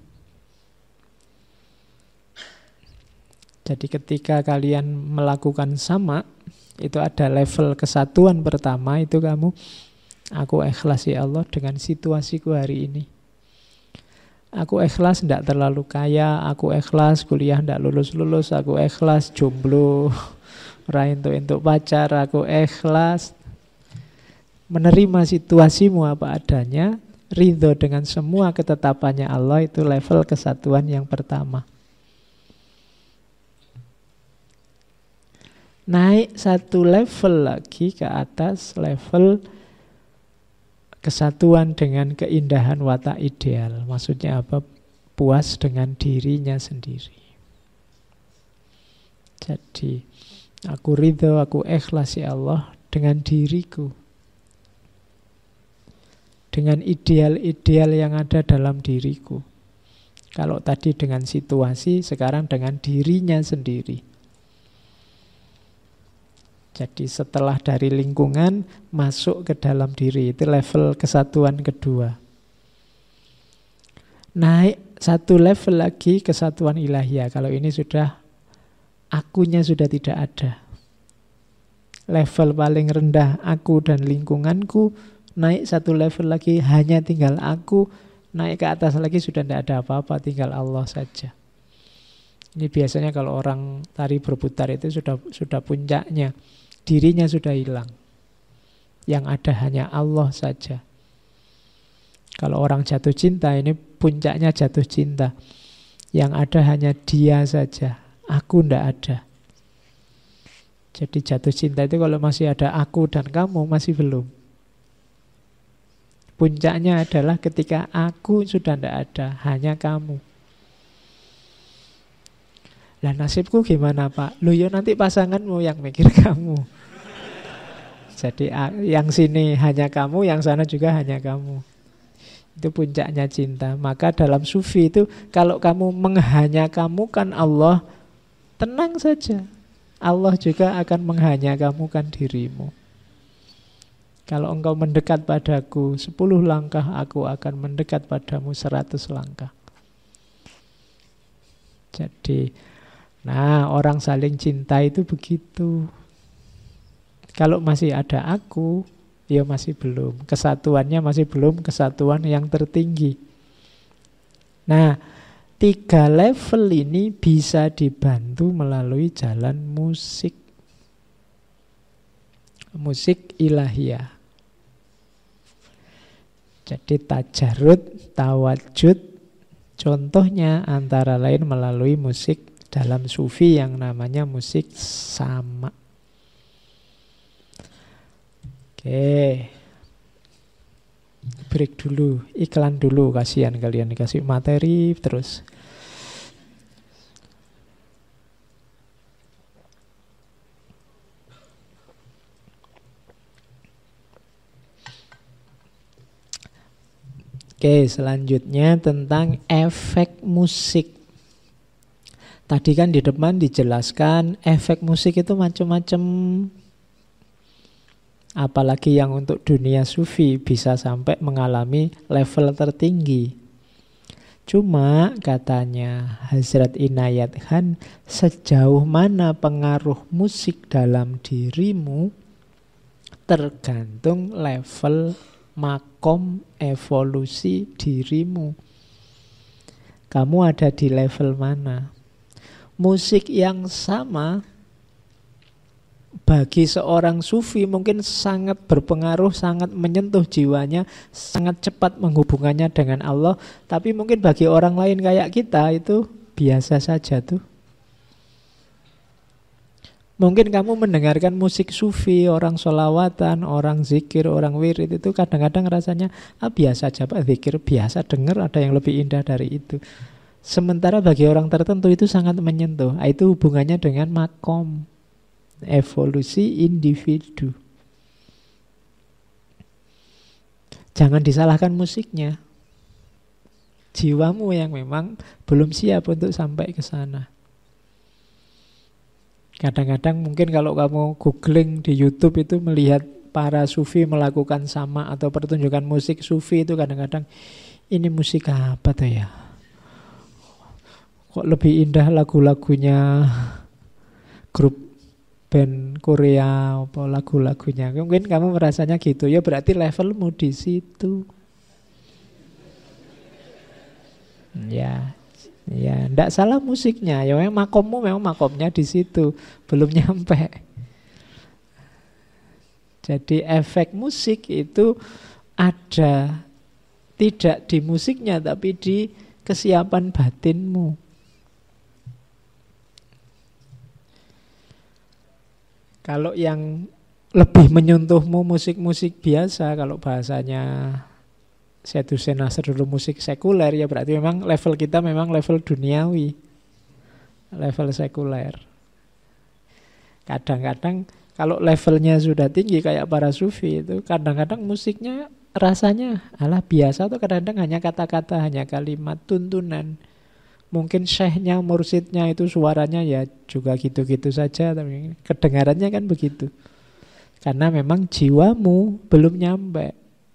Jadi ketika kalian melakukan sama, itu ada level kesatuan pertama, itu kamu, aku ikhlas ya Allah dengan situasiku hari ini. Aku ikhlas tidak terlalu kaya, aku ikhlas kuliah tidak lulus-lulus, aku ikhlas jomblo, ora entuk pacar, aku ikhlas menerima situasimu apa adanya, ridho dengan semua ketetapannya Allah, itu level kesatuan yang pertama. Naik 1 level lagi ke atas, level kesatuan dengan keindahan watak ideal. Maksudnya apa? Puas dengan dirinya sendiri. Jadi, aku ridho, aku ikhlas ya Allah dengan diriku. Dengan ideal-ideal yang ada dalam diriku. Kalau tadi dengan situasi, sekarang dengan dirinya sendiri. Jadi setelah dari lingkungan masuk ke dalam diri, itu level kesatuan kedua. Naik 1 level lagi kesatuan ilahiyah. Kalau ini sudah akunya sudah tidak ada. Level paling rendah aku dan lingkunganku, naik 1 level lagi hanya tinggal aku, naik ke atas lagi sudah tidak ada apa-apa, tinggal Allah saja. Ini biasanya kalau orang tari berputar itu sudah puncaknya. Dirinya sudah hilang. Yang ada hanya Allah saja. Kalau orang jatuh cinta, ini puncaknya jatuh cinta. Yang ada hanya dia saja. Aku ndak ada. Jadi jatuh cinta itu kalau masih ada aku dan kamu, masih belum. Puncaknya adalah ketika aku sudah ndak ada, hanya kamu. Lah nasibku gimana Pak? Loh ya nanti pasanganmu yang mikir kamu. Jadi yang sini hanya kamu, yang sana juga hanya kamu. Itu puncaknya cinta. Maka dalam sufi itu kalau kamu menghanyakamukan Allah, tenang saja. Allah juga akan menghanyakamukan dirimu. Kalau engkau mendekat padaku 10 langkah, aku akan mendekat padamu 100 langkah. Jadi, nah orang saling cinta itu begitu. Kalau masih ada aku, ya masih belum. Kesatuannya masih belum kesatuan yang tertinggi. Nah, 3 level ini bisa dibantu melalui jalan musik. Musik ilahiyah. Jadi tajarud, tawajud, contohnya antara lain melalui musik dalam sufi yang namanya musik sama. Oke, break dulu, iklan dulu, kasihan kalian dikasih materi terus. Oke, selanjutnya tentang efek musik. Tadi kan di depan dijelaskan efek musik itu macam-macam. Apalagi yang untuk dunia sufi bisa sampai mengalami level tertinggi. Cuma katanya Hazrat Inayat Khan, sejauh mana pengaruh musik dalam dirimu tergantung level makom evolusi dirimu. Kamu ada di level mana? Musik yang sama bagi seorang sufi mungkin sangat berpengaruh, sangat menyentuh jiwanya, sangat cepat menghubungannya dengan Allah. Tapi mungkin bagi orang lain kayak kita itu biasa saja tuh. Mungkin kamu mendengarkan musik sufi, orang sholawatan, orang zikir, orang wirid itu kadang-kadang rasanya biasa aja Pak, zikir biasa, dengar ada yang lebih indah dari itu. Sementara bagi orang tertentu itu sangat menyentuh. Itu hubungannya dengan makom evolusi individu. Jangan disalahkan musiknya. Jiwamu yang memang belum siap untuk sampai ke sana. Kadang-kadang mungkin kalau kamu googling di YouTube itu melihat para sufi melakukan sama atau pertunjukan musik sufi itu kadang-kadang ini musik apa tuh ya? Kok lebih indah lagu-lagunya grup band Korea apa lagu-lagunya. Mungkin kamu merasanya gitu. Ya berarti levelmu di situ. Ya, enggak salah musiknya. Ya memang makommu memang makomnya di situ. Belum nyampe. Jadi efek musik itu ada tidak di musiknya tapi di kesiapan batinmu. Kalau yang lebih menyentuhmu musik-musik biasa, kalau bahasanya Syed Hussein Nasr dulu musik sekuler, ya berarti memang level kita memang level duniawi, level sekuler. Kadang-kadang kalau levelnya sudah tinggi kayak para sufi itu, kadang-kadang musiknya rasanya biasa atau kadang-kadang hanya kata-kata, hanya kalimat, tuntunan. Mungkin syekhnya, mursidnya itu suaranya ya juga gitu-gitu saja, tapi kedengarannya kan begitu. Karena memang jiwamu belum nyampe.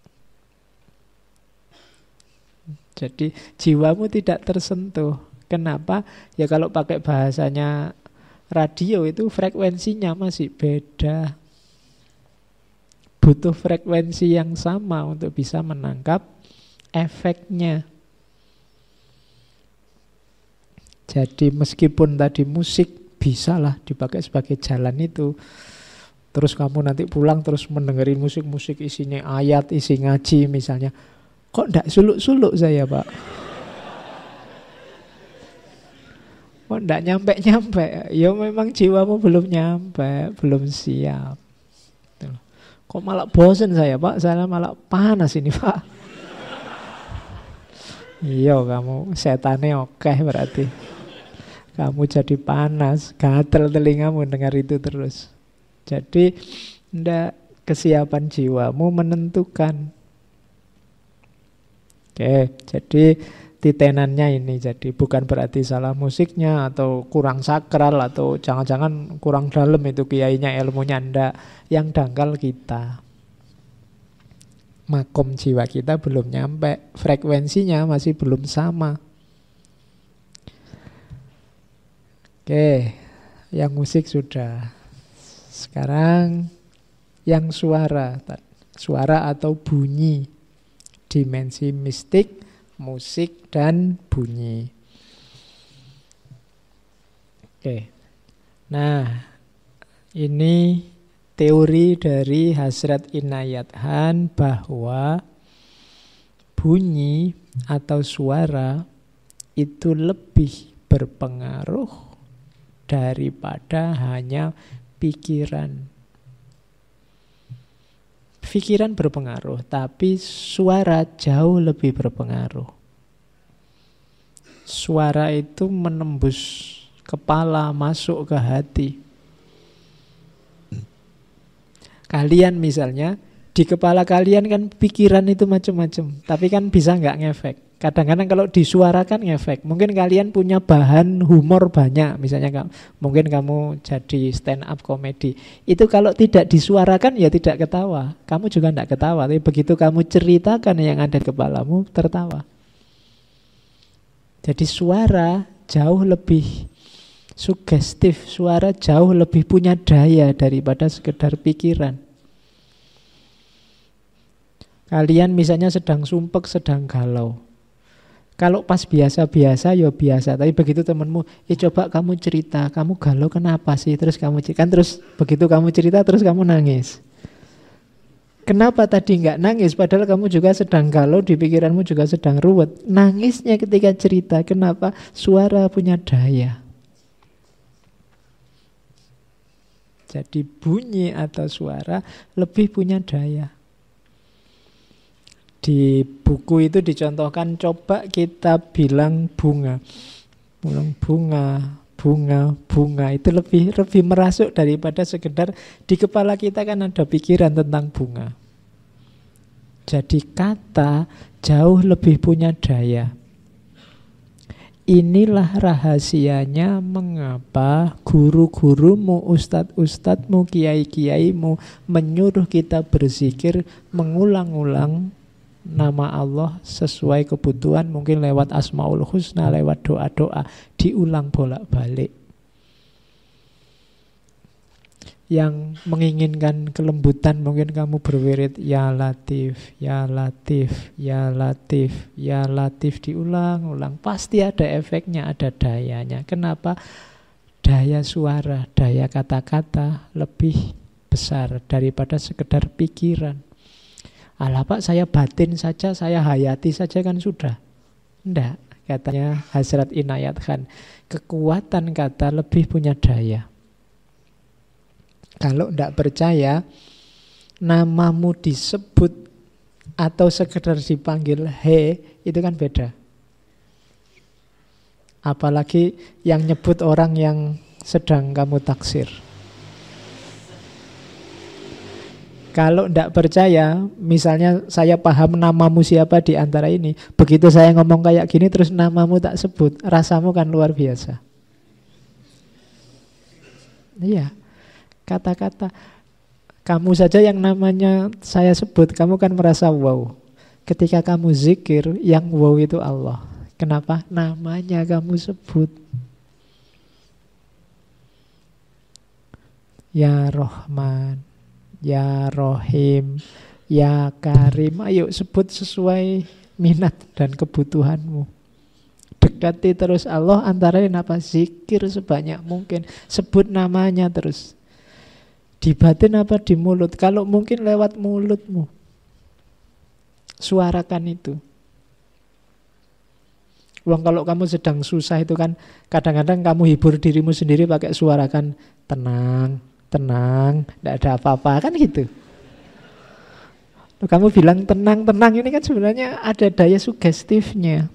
Jadi jiwamu tidak tersentuh. Kenapa? Ya kalau pakai bahasanya radio itu frekuensinya masih beda. Butuh frekuensi yang sama untuk bisa menangkap efeknya. Jadi meskipun tadi musik bisalah dipakai sebagai jalan itu, terus kamu nanti pulang terus mendengarin musik-musik isinya ayat, isi ngaji misalnya, kok ndak suluk-suluk saya Pak? Kok ndak nyampe-nyampe? Ya memang jiwamu belum nyampe, belum siap. Kok malah bosen saya Pak? Saya malah panas ini Pak. Iya kamu setane oke berarti. Kamu jadi panas, gatel telingamu dengar itu terus. Jadi ndak kesiapan jiwamu menentukan. Oke, jadi titenannya ini. Jadi bukan berarti salah musiknya atau kurang sakral atau jangan-jangan kurang dalam itu kiainya ilmunya, ndak. Yang dangkal kita. Makom jiwa kita belum nyampe, frekuensinya masih belum sama. Oke, yang musik sudah. Sekarang yang suara atau bunyi, dimensi mistik, musik dan bunyi. Oke. Nah, ini teori dari Hazrat Inayat Khan bahwa bunyi atau suara itu lebih berpengaruh daripada hanya pikiran. Pikiran berpengaruh, tapi suara jauh lebih berpengaruh. Suara itu menembus kepala, masuk ke hati. Kalian misalnya, di kepala kalian kan pikiran itu macam-macam, tapi kan bisa nggak ngefek. Kadang-kadang kalau disuarakan ngefek. Mungkin kalian punya bahan humor banyak. Misalnya mungkin kamu jadi stand up komedi. Itu kalau tidak disuarakan ya tidak ketawa. Kamu juga tidak ketawa. Tapi begitu kamu ceritakan yang ada di kepalamu, tertawa. Jadi suara jauh lebih sugestif. Suara jauh lebih punya daya daripada sekedar pikiran. Kalian misalnya sedang sumpek, sedang galau. Kalau pas biasa-biasa ya biasa. Tapi begitu temenmu, coba kamu cerita, kamu galau kenapa sih? Terus kamu cerita, terus begitu kamu cerita terus kamu nangis. Kenapa tadi nggak nangis? Padahal kamu juga sedang galau, di pikiranmu juga sedang ruwet. Nangisnya ketika cerita. Kenapa? Suara punya daya. Jadi bunyi atau suara lebih punya daya. Di buku itu dicontohkan, coba kita bilang bunga. Bunga itu lebih merasuk daripada sekedar di kepala kita kan ada pikiran tentang bunga. Jadi kata jauh lebih punya daya. Inilah rahasianya mengapa guru-gurumu, ustadz-ustadzmu, kiai-kiaimu menyuruh kita berzikir mengulang-ulang nama Allah sesuai kebutuhan, mungkin lewat Asmaul Husna, lewat doa-doa, diulang bolak-balik. Yang menginginkan kelembutan, mungkin kamu berwirid Ya Latif, Ya Latif, Ya Latif, Ya Latif, diulang-ulang. Pasti ada efeknya, ada dayanya. Kenapa? Daya suara, daya kata-kata lebih besar daripada sekedar pikiran. Alah Pak, saya batin saja, saya hayati saja kan sudah. Enggak, katanya Hazrat Inayat Khan. Kekuatan kata lebih punya daya. Kalau enggak percaya, namamu disebut atau sekedar dipanggil he, itu kan beda. Apalagi yang nyebut orang yang sedang kamu taksir. Kalau tidak percaya, misalnya saya paham namamu siapa di antara ini, begitu saya ngomong kayak gini terus namamu tak sebut, rasamu kan luar biasa. Iya, kata-kata kamu saja yang namanya saya sebut, kamu kan merasa wow. Ketika kamu zikir, yang wow itu Allah. Kenapa? Namanya kamu sebut. Ya Rahman, Ya Rohim, Ya Karim. Ayo sebut sesuai minat dan kebutuhanmu. Dekati terus Allah, antara lain apa? Zikir sebanyak mungkin. Sebut namanya terus. Di batin apa di mulut? Kalau mungkin lewat mulutmu. Suarakan itu. Wong kalau kamu sedang susah itu kan kadang-kadang kamu hibur dirimu sendiri pakai suarakan tenang, tenang, tidak ada apa-apa, kan gitu. Kamu bilang tenang-tenang ini kan sebenarnya ada daya sugestifnya.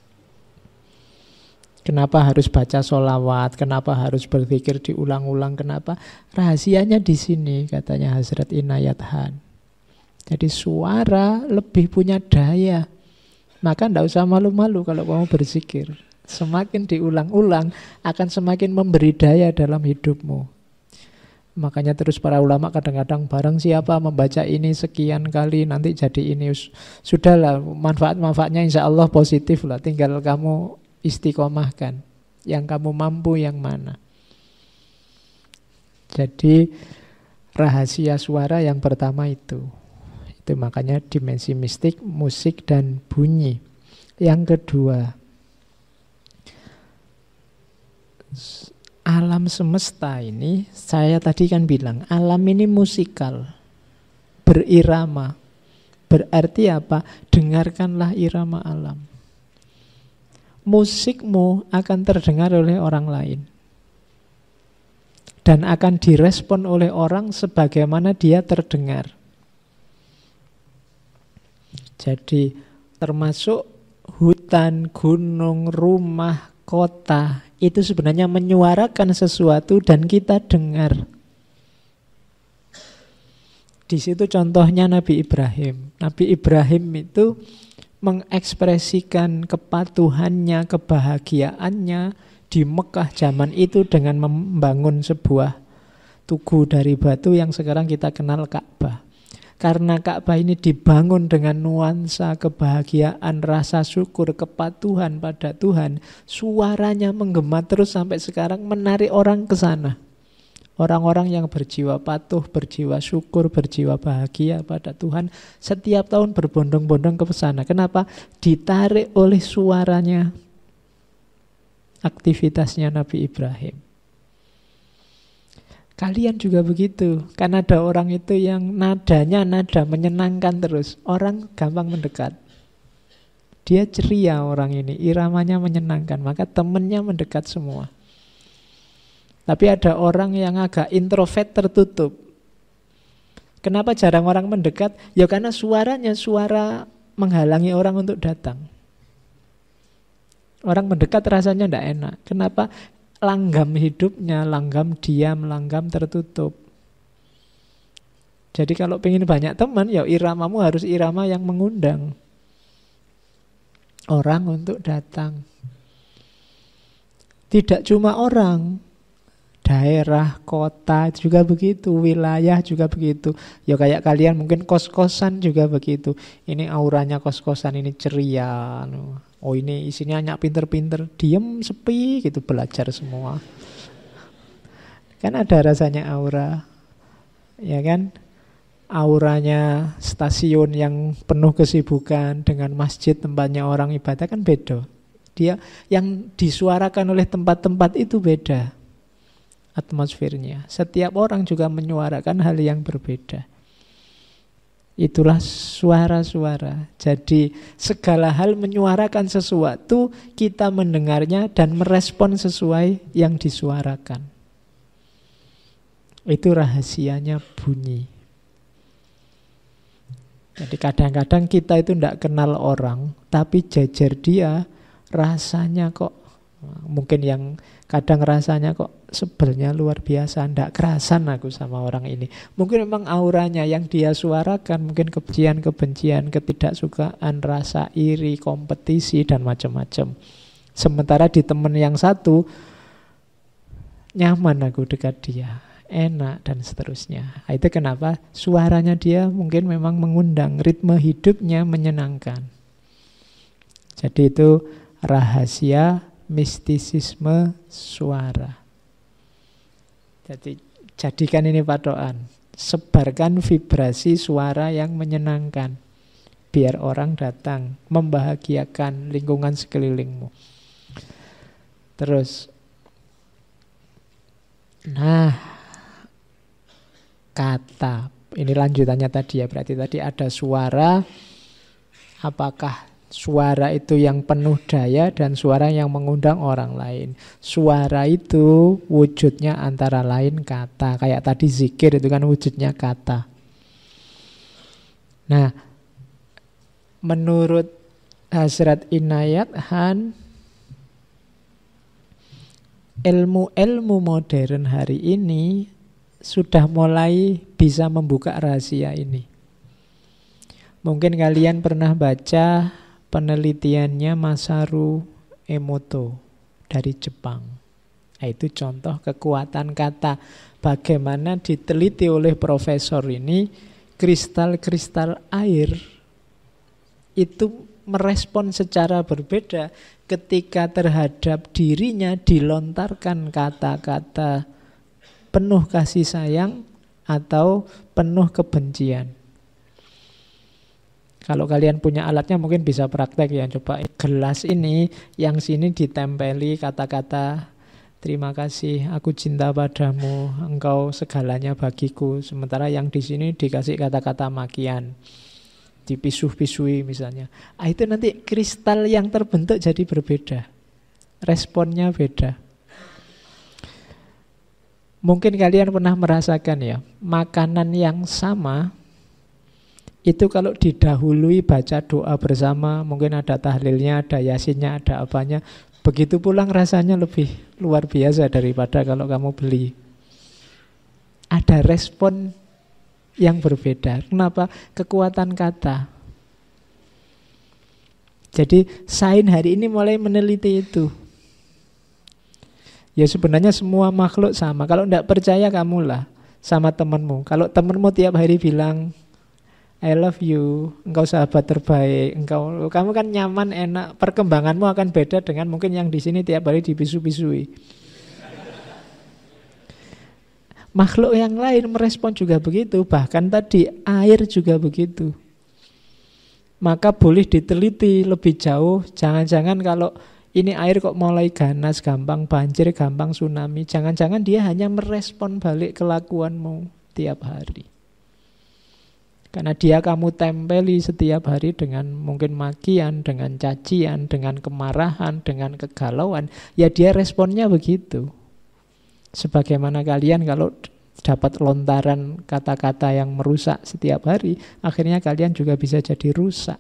Kenapa harus baca sholawat? Kenapa harus berzikir diulang-ulang? Kenapa? Rahasianya di sini, katanya Hazrat Inayat Khan. Jadi suara lebih punya daya. Maka tidak usah malu-malu kalau kamu berzikir. Semakin diulang-ulang akan semakin memberi daya dalam hidupmu. Makanya terus para ulama kadang-kadang barang siapa membaca ini sekian kali nanti jadi ini. Sudahlah, manfaat-manfaatnya insya Allah positif lah. Tinggal kamu istiqomahkan. Yang kamu mampu yang mana. Jadi rahasia suara yang pertama itu. Itu makanya dimensi mistik, musik dan bunyi. Yang kedua, alam semesta ini, saya tadi kan bilang, alam ini musikal, berirama. Berarti apa? Dengarkanlah irama alam. Musikmu akan terdengar oleh orang lain. Dan akan direspon oleh orang sebagaimana dia terdengar. Jadi termasuk hutan, gunung, rumah, kota, itu sebenarnya menyuarakan sesuatu dan kita dengar. Di situ contohnya Nabi Ibrahim. Nabi Ibrahim itu mengekspresikan kepatuhannya, kebahagiaannya di Mekah zaman itu dengan membangun sebuah tugu dari batu yang sekarang kita kenal Ka'bah. Karena Ka'bah ini dibangun dengan nuansa kebahagiaan, rasa syukur, kepatuhan pada Tuhan, suaranya menggema terus sampai sekarang, menarik orang ke sana. Orang-orang yang berjiwa patuh, berjiwa syukur, berjiwa bahagia pada Tuhan setiap tahun berbondong-bondong ke sana. Kenapa? Ditarik oleh suaranya, aktivitasnya Nabi Ibrahim. Kalian juga begitu. Kan ada orang itu yang nadanya nada menyenangkan terus. Orang gampang mendekat. Dia ceria orang ini, iramanya menyenangkan. Maka temennya mendekat semua. Tapi ada orang yang agak introvert, tertutup. Kenapa jarang orang mendekat? Ya karena suaranya suara menghalangi orang untuk datang. Orang mendekat rasanya tidak enak. Kenapa? Langgam hidupnya, langgam diam, langgam tertutup. Jadi kalau pengen banyak teman, ya iramamu harus irama yang mengundang orang untuk datang. Tidak cuma orang, daerah, kota juga begitu, wilayah juga begitu. Ya kayak kalian mungkin kos-kosan juga begitu. Ini auranya kos-kosan ini ceria. Oh ini isinya hanya pinter-pinter, diem, sepi gitu, belajar semua. Kan ada rasanya aura. Ya kan? Auranya stasiun yang penuh kesibukan dengan masjid tempatnya orang ibadah kan beda. Dia yang disuarakan oleh tempat-tempat itu beda atmosfernya. Setiap orang juga menyuarakan hal yang berbeda. Itulah suara-suara. Jadi segala hal menyuarakan sesuatu, kita mendengarnya dan merespon sesuai yang disuarakan. Itu rahasianya bunyi. Jadi kadang-kadang kita itu tidak kenal orang, tapi jajar dia rasanya kok, mungkin yang kadang rasanya kok sebelnya luar biasa, tidak kerasan aku sama orang ini. Mungkin memang auranya yang dia suarakan, mungkin kebencian, ketidaksukaan, rasa iri, kompetisi, dan macam-macam. Sementara di teman yang satu, nyaman aku dekat dia, enak, dan seterusnya. Itu kenapa suaranya dia mungkin memang mengundang, ritme hidupnya menyenangkan. Jadi itu rahasia mistisisme suara. Jadi jadikan ini patokan. Sebarkan vibrasi suara yang menyenangkan. Biar orang datang, membahagiakan lingkungan sekelilingmu. Terus, nah, kata. Ini lanjutannya tadi ya. Berarti tadi ada suara. Apakah suara itu yang penuh daya dan suara yang mengundang orang lain. Suara itu wujudnya antara lain kata. Kayak tadi zikir itu kan wujudnya kata. Nah, menurut Hazrat Inayat Han, ilmu-ilmu modern hari ini sudah mulai bisa membuka rahasia ini. Mungkin kalian pernah baca penelitiannya Masaru Emoto dari Jepang. Nah, itu contoh kekuatan kata. Bagaimana diteliti oleh profesor ini, kristal-kristal air itu merespon secara berbeda ketika terhadap dirinya dilontarkan kata-kata penuh kasih sayang atau penuh kebencian. Kalau kalian punya alatnya mungkin bisa praktek ya. Coba gelas ini, yang sini ditempeli kata-kata terima kasih, aku cinta padamu, engkau segalanya bagiku. Sementara yang di sini dikasih kata-kata makian, dipisuh-pisui misalnya. Itu nanti kristal yang terbentuk jadi berbeda. Responnya beda. Mungkin kalian pernah merasakan ya, makanan yang sama itu kalau didahului baca doa bersama, mungkin ada tahlilnya, ada yasinnya, ada apanya, begitu pulang rasanya lebih luar biasa daripada kalau kamu beli. Ada respon yang berbeda. Kenapa? Kekuatan kata. Jadi sains hari ini mulai meneliti itu. Ya sebenarnya semua makhluk sama. Kalau tidak percaya kamulah sama temanmu. Kalau temanmu tiap hari bilang I love you, engkau sahabat terbaik, kamu kan nyaman, enak. Perkembanganmu akan beda dengan mungkin yang di sini tiap hari dipisu-pisui. Makhluk yang lain merespon juga begitu. Bahkan tadi air juga begitu. Maka boleh diteliti lebih jauh. Jangan-jangan kalau ini air kok mulai ganas, gampang banjir, gampang tsunami, jangan-jangan dia hanya merespon balik kelakuanmu tiap hari. Karena dia kamu tempeli setiap hari dengan mungkin makian, dengan cacian, dengan kemarahan, dengan kegalauan. Ya dia responnya begitu. Sebagaimana kalian kalau dapat lontaran kata-kata yang merusak setiap hari, akhirnya kalian juga bisa jadi rusak.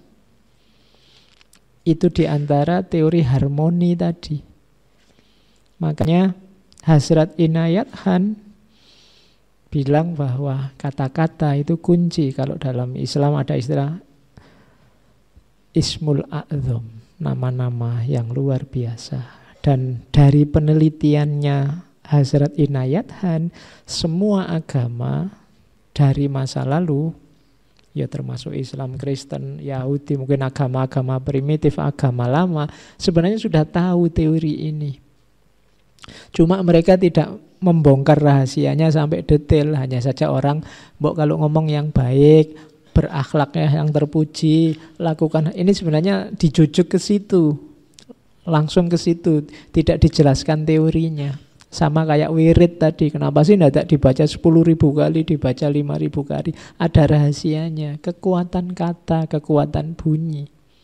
Itu diantara teori harmoni tadi. Makanya Hazrat Inayat Khan bilang bahwa kata-kata itu kunci. Kalau dalam Islam ada istilah Ismul A'zam, nama-nama yang luar biasa. Dan dari penelitiannya Hazrat Inayat Khan, semua agama dari masa lalu, ya termasuk Islam, Kristen, Yahudi, mungkin agama-agama primitif, agama lama, sebenarnya sudah tahu teori ini. Cuma mereka tidak membongkar rahasianya sampai detail. Hanya saja orang, kalau ngomong yang baik, berakhlaknya yang terpuji, lakukan ini, sebenarnya dijujuk ke situ, langsung ke situ, tidak dijelaskan teorinya. Sama kayak wirid tadi, kenapa sih tidak dibaca 10.000 kali, dibaca 5.000 kali? Ada rahasianya, kekuatan kata, kekuatan bunyi.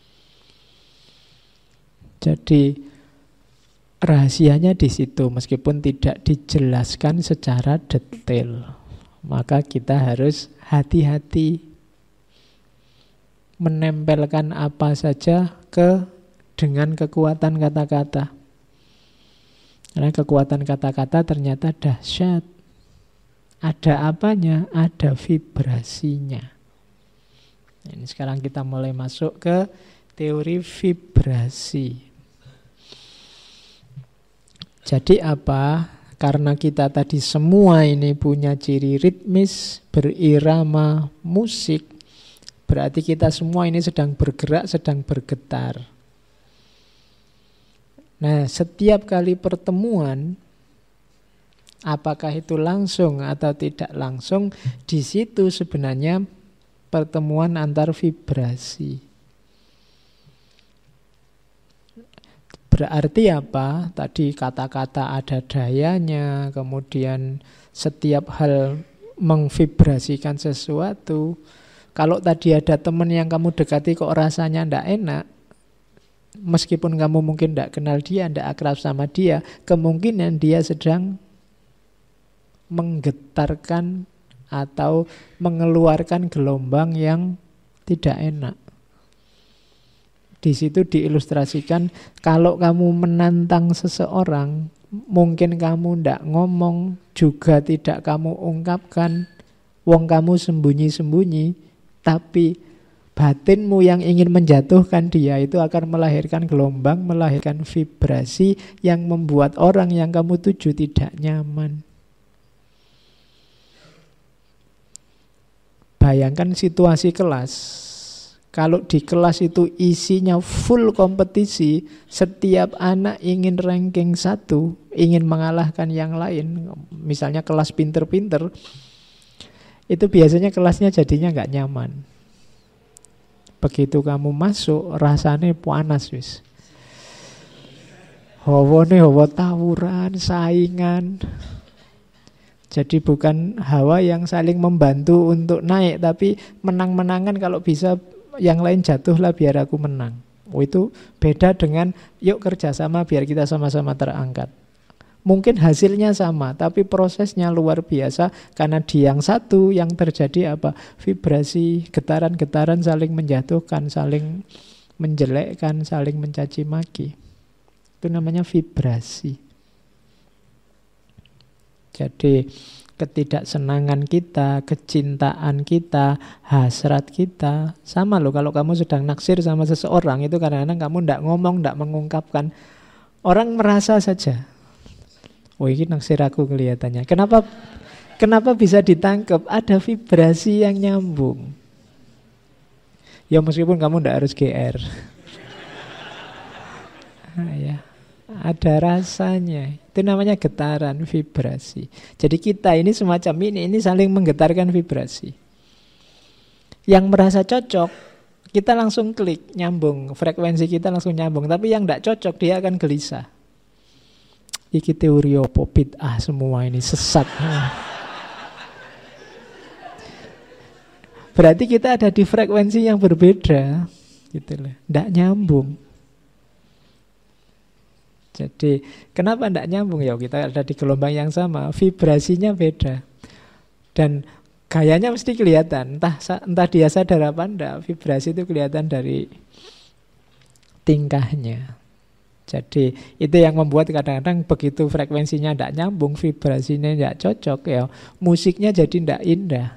Jadi rahasianya di situ, meskipun tidak dijelaskan secara detail. Maka kita harus hati-hati menempelkan apa saja dengan kekuatan kata-kata. Karena kekuatan kata-kata ternyata dahsyat. Ada apanya? Ada vibrasinya. Ini sekarang kita mulai masuk ke teori vibrasi. Jadi apa? Karena kita tadi semua ini punya ciri ritmis, berirama, musik, berarti kita semua ini sedang bergerak, sedang bergetar. Nah, setiap kali pertemuan, apakah itu langsung atau tidak langsung, di situ sebenarnya pertemuan antar vibrasi. Berarti apa? Tadi kata-kata ada dayanya, kemudian setiap hal mengvibrasikan sesuatu. Kalau tadi ada teman yang kamu dekati kok rasanya ndak enak, meskipun kamu mungkin ndak kenal dia, ndak akrab sama dia, kemungkinan dia sedang menggetarkan atau mengeluarkan gelombang yang tidak enak. Di situ diilustrasikan, kalau kamu menantang seseorang, mungkin kamu ndak ngomong, juga tidak kamu ungkapkan, wong kamu sembunyi-sembunyi, tapi batinmu yang ingin menjatuhkan dia itu akan melahirkan gelombang, melahirkan vibrasi yang membuat orang yang kamu tuju tidak nyaman. Bayangkan situasi kelas. Kalau di kelas itu isinya full kompetisi, setiap anak ingin ranking 1, ingin mengalahkan yang lain. Misalnya kelas pinter-pinter, itu biasanya kelasnya jadinya nggak nyaman. Begitu kamu masuk, rasanya panas wis. Hawa tawuran, saingan. Jadi bukan hawa yang saling membantu untuk naik, tapi menang-menangan, kalau bisa yang lain jatuhlah biar aku menang. Itu beda dengan yuk kerjasama biar kita sama-sama terangkat. Mungkin hasilnya sama, tapi prosesnya luar biasa. Karena di yang satu yang terjadi apa? Vibrasi, getaran-getaran saling menjatuhkan, saling menjelekkan, saling mencaci maki. Itu namanya vibrasi. Jadi ketidaksenangan kita, kecintaan kita, hasrat kita. Sama loh kalau kamu sedang naksir sama seseorang, itu kadang-kadang kamu tidak ngomong, tidak mengungkapkan. Orang merasa saja, oh ini naksir aku kelihatannya. Kenapa bisa ditangkap? Ada vibrasi yang nyambung. Ya meskipun kamu tidak harus GR. Ya, ada rasanya. Itu namanya getaran vibrasi. Jadi kita ini semacam ini saling menggetarkan vibrasi. Yang merasa cocok, kita langsung klik, nyambung. Frekuensi kita langsung nyambung. Tapi yang tidak cocok, dia akan gelisah. Iki teori apa? Bid'ah semua ini, sesat. Berarti kita ada di frekuensi yang berbeda. Gitu loh. Tidak nyambung. Jadi kenapa tidak nyambung? Ya kita ada di gelombang yang sama, vibrasinya beda. Dan gayanya mesti kelihatan. Entah dia sadar apa enggak, vibrasi itu kelihatan dari tingkahnya. Jadi itu yang membuat kadang-kadang begitu frekuensinya tidak nyambung, vibrasinya tidak cocok, ya musiknya jadi tidak indah.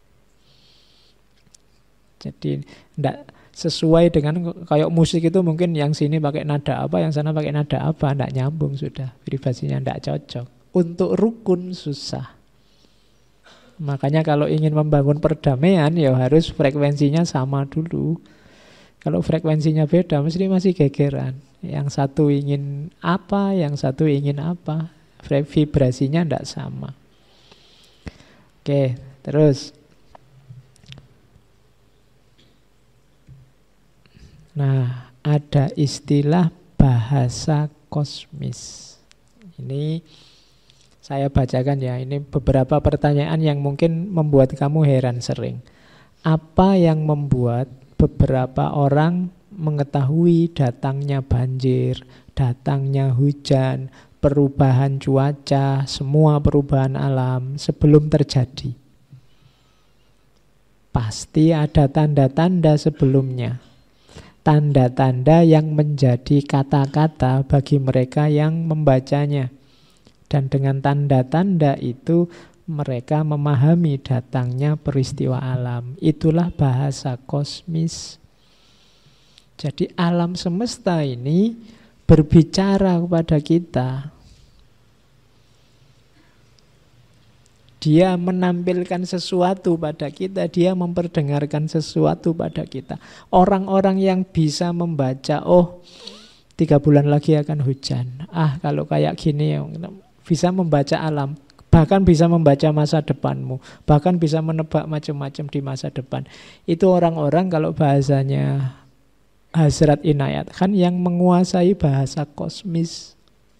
Jadi tidak sesuai dengan, kayak musik itu mungkin yang sini pakai nada apa, yang sana pakai nada apa, tidak nyambung sudah, vibrasinya tidak cocok. Untuk rukun susah. Makanya kalau ingin membangun perdamaian ya harus frekuensinya sama dulu. Kalau frekuensinya beda mesti masih gegeran. Yang satu ingin apa, yang satu ingin apa, vibrasinya tidak sama. Oke, terus. Nah, ada istilah bahasa kosmis. Ini saya bacakan ya. Ini beberapa pertanyaan yang mungkin membuat kamu heran sering. Apa yang membuat beberapa orang mengetahui datangnya banjir, datangnya hujan, perubahan cuaca, semua perubahan alam sebelum terjadi? Pasti ada tanda-tanda sebelumnya. Tanda-tanda yang menjadi kata-kata bagi mereka yang membacanya. Dan dengan tanda-tanda itu mereka memahami datangnya peristiwa alam. Itulah bahasa kosmis. Jadi alam semesta ini berbicara kepada kita. Dia menampilkan sesuatu pada kita, dia memperdengarkan sesuatu pada kita. Orang-orang yang bisa membaca, oh 3 bulan lagi akan hujan. Kalau kayak gini, bisa membaca alam. Bahkan bisa membaca masa depanmu. Bahkan bisa menebak macam-macam di masa depan. Itu orang-orang kalau bahasanya Hazrat Inayat Khan yang menguasai bahasa kosmis.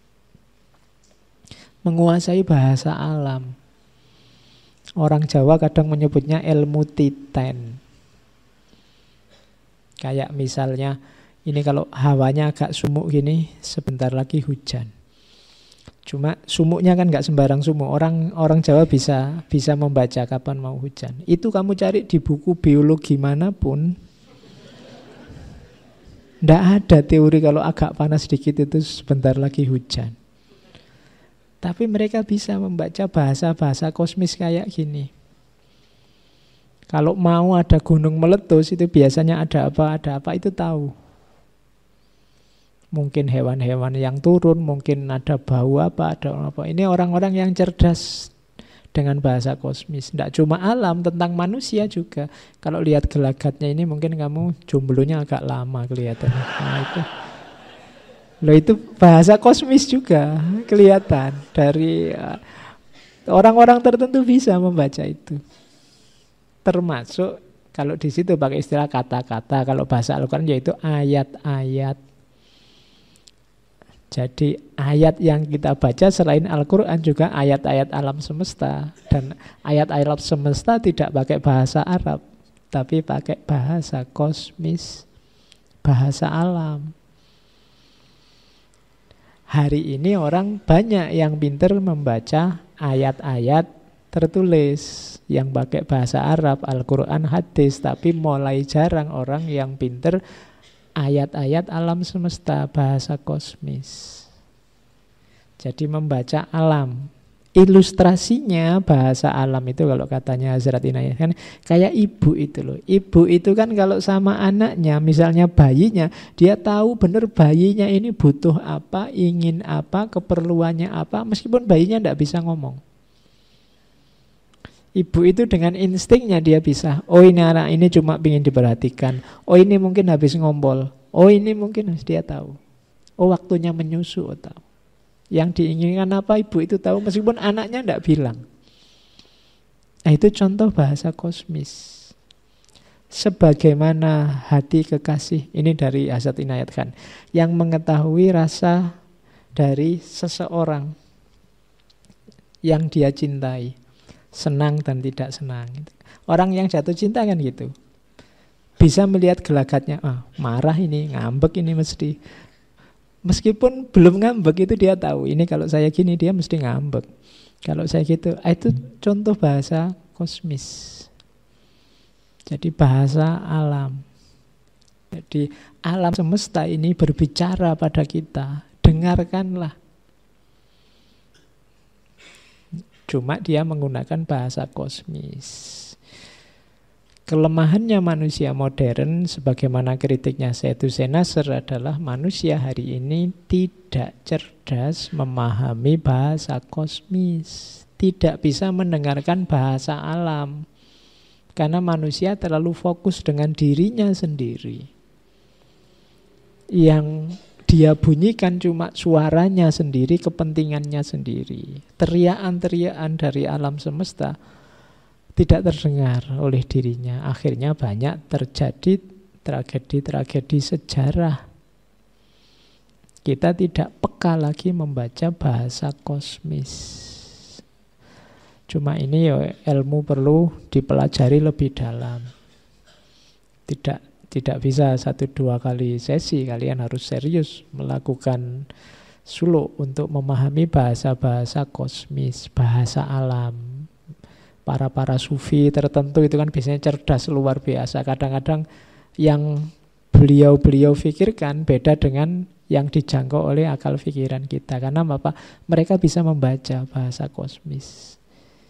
Menguasai bahasa alam. Orang Jawa kadang menyebutnya ilmu titen. Kayak misalnya, ini kalau hawanya agak sumuk gini, sebentar lagi hujan. Cuma sumuknya kan nggak sembarang sumuk. Orang Jawa bisa membaca kapan mau hujan. Itu kamu cari di buku biologi manapun, nggak ada teori kalau agak panas sedikit itu sebentar lagi hujan. Tapi mereka bisa membaca bahasa-bahasa kosmis kayak gini. Kalau mau ada gunung meletus, itu biasanya ada apa itu tahu. Mungkin hewan-hewan yang turun, mungkin ada bau apa, ada apa. Ini orang-orang yang cerdas dengan bahasa kosmis. Tidak cuma alam, tentang manusia juga. Kalau lihat gelagatnya ini mungkin kamu jomblonya agak lama kelihatannya. Nah itu. Loh itu bahasa kosmis juga kelihatan dari orang-orang tertentu bisa membaca itu. Termasuk kalau di situ pakai istilah kata-kata, kalau bahasa Al-Qur'an yaitu ayat-ayat. Jadi ayat yang kita baca selain Al-Qur'an juga ayat-ayat alam semesta. Dan ayat alam semesta tidak pakai bahasa Arab, tapi pakai bahasa kosmis, bahasa alam. Hari ini orang banyak yang pintar membaca ayat-ayat tertulis yang pakai bahasa Arab, Al-Quran, hadis. Tapi mulai jarang orang yang pintar ayat-ayat alam semesta, bahasa kosmis. Jadi membaca alam. Ilustrasinya bahasa alam itu kalau katanya Hazrat Inayat kan kayak ibu itu loh. Ibu itu kan kalau sama anaknya, misalnya bayinya, dia tahu benar bayinya ini butuh apa, ingin apa, keperluannya apa, meskipun bayinya tidak bisa ngomong. Ibu itu dengan instingnya dia bisa, oh ini anak ini cuma ingin diperhatikan, oh ini mungkin habis ngompol, oh ini mungkin dia tahu, oh waktunya menyusu, oh tahu. Yang diinginkan apa ibu itu tahu meskipun anaknya tidak bilang. Nah, itu contoh bahasa kosmis. Sebagaimana hati kekasih, ini dari Hazrat Inayat Khan, yang mengetahui rasa dari seseorang yang dia cintai, senang dan tidak senang. Orang yang jatuh cinta kan gitu, bisa melihat gelagatnya, marah ini, ngambek ini mesti. Meskipun belum ngambek itu dia tahu, ini kalau saya gini dia mesti ngambek, kalau saya gitu. Itu contoh bahasa kosmis. Jadi bahasa alam. Jadi alam semesta ini berbicara pada kita, dengarkanlah. Cuma dia menggunakan bahasa kosmis. Kelemahannya manusia modern, sebagaimana kritiknya Sayyid Nasr, adalah manusia hari ini tidak cerdas memahami bahasa kosmis, tidak bisa mendengarkan bahasa alam, karena manusia terlalu fokus dengan dirinya sendiri. Yang dia bunyikan cuma suaranya sendiri, kepentingannya sendiri. Teriakan-teriakan dari alam semesta tidak terdengar oleh dirinya. Akhirnya banyak terjadi tragedi-tragedi sejarah. Kita tidak peka lagi membaca bahasa kosmis. Cuma ini ya ilmu perlu dipelajari lebih dalam. Tidak bisa 1-2 kali sesi, kalian harus serius melakukan suluk untuk memahami bahasa-bahasa kosmis, bahasa alam. Para sufi tertentu itu kan biasanya cerdas luar biasa. Kadang-kadang yang beliau fikirkan beda dengan yang dijangkau oleh akal pikiran kita. Karena apa? Mereka bisa membaca bahasa kosmis.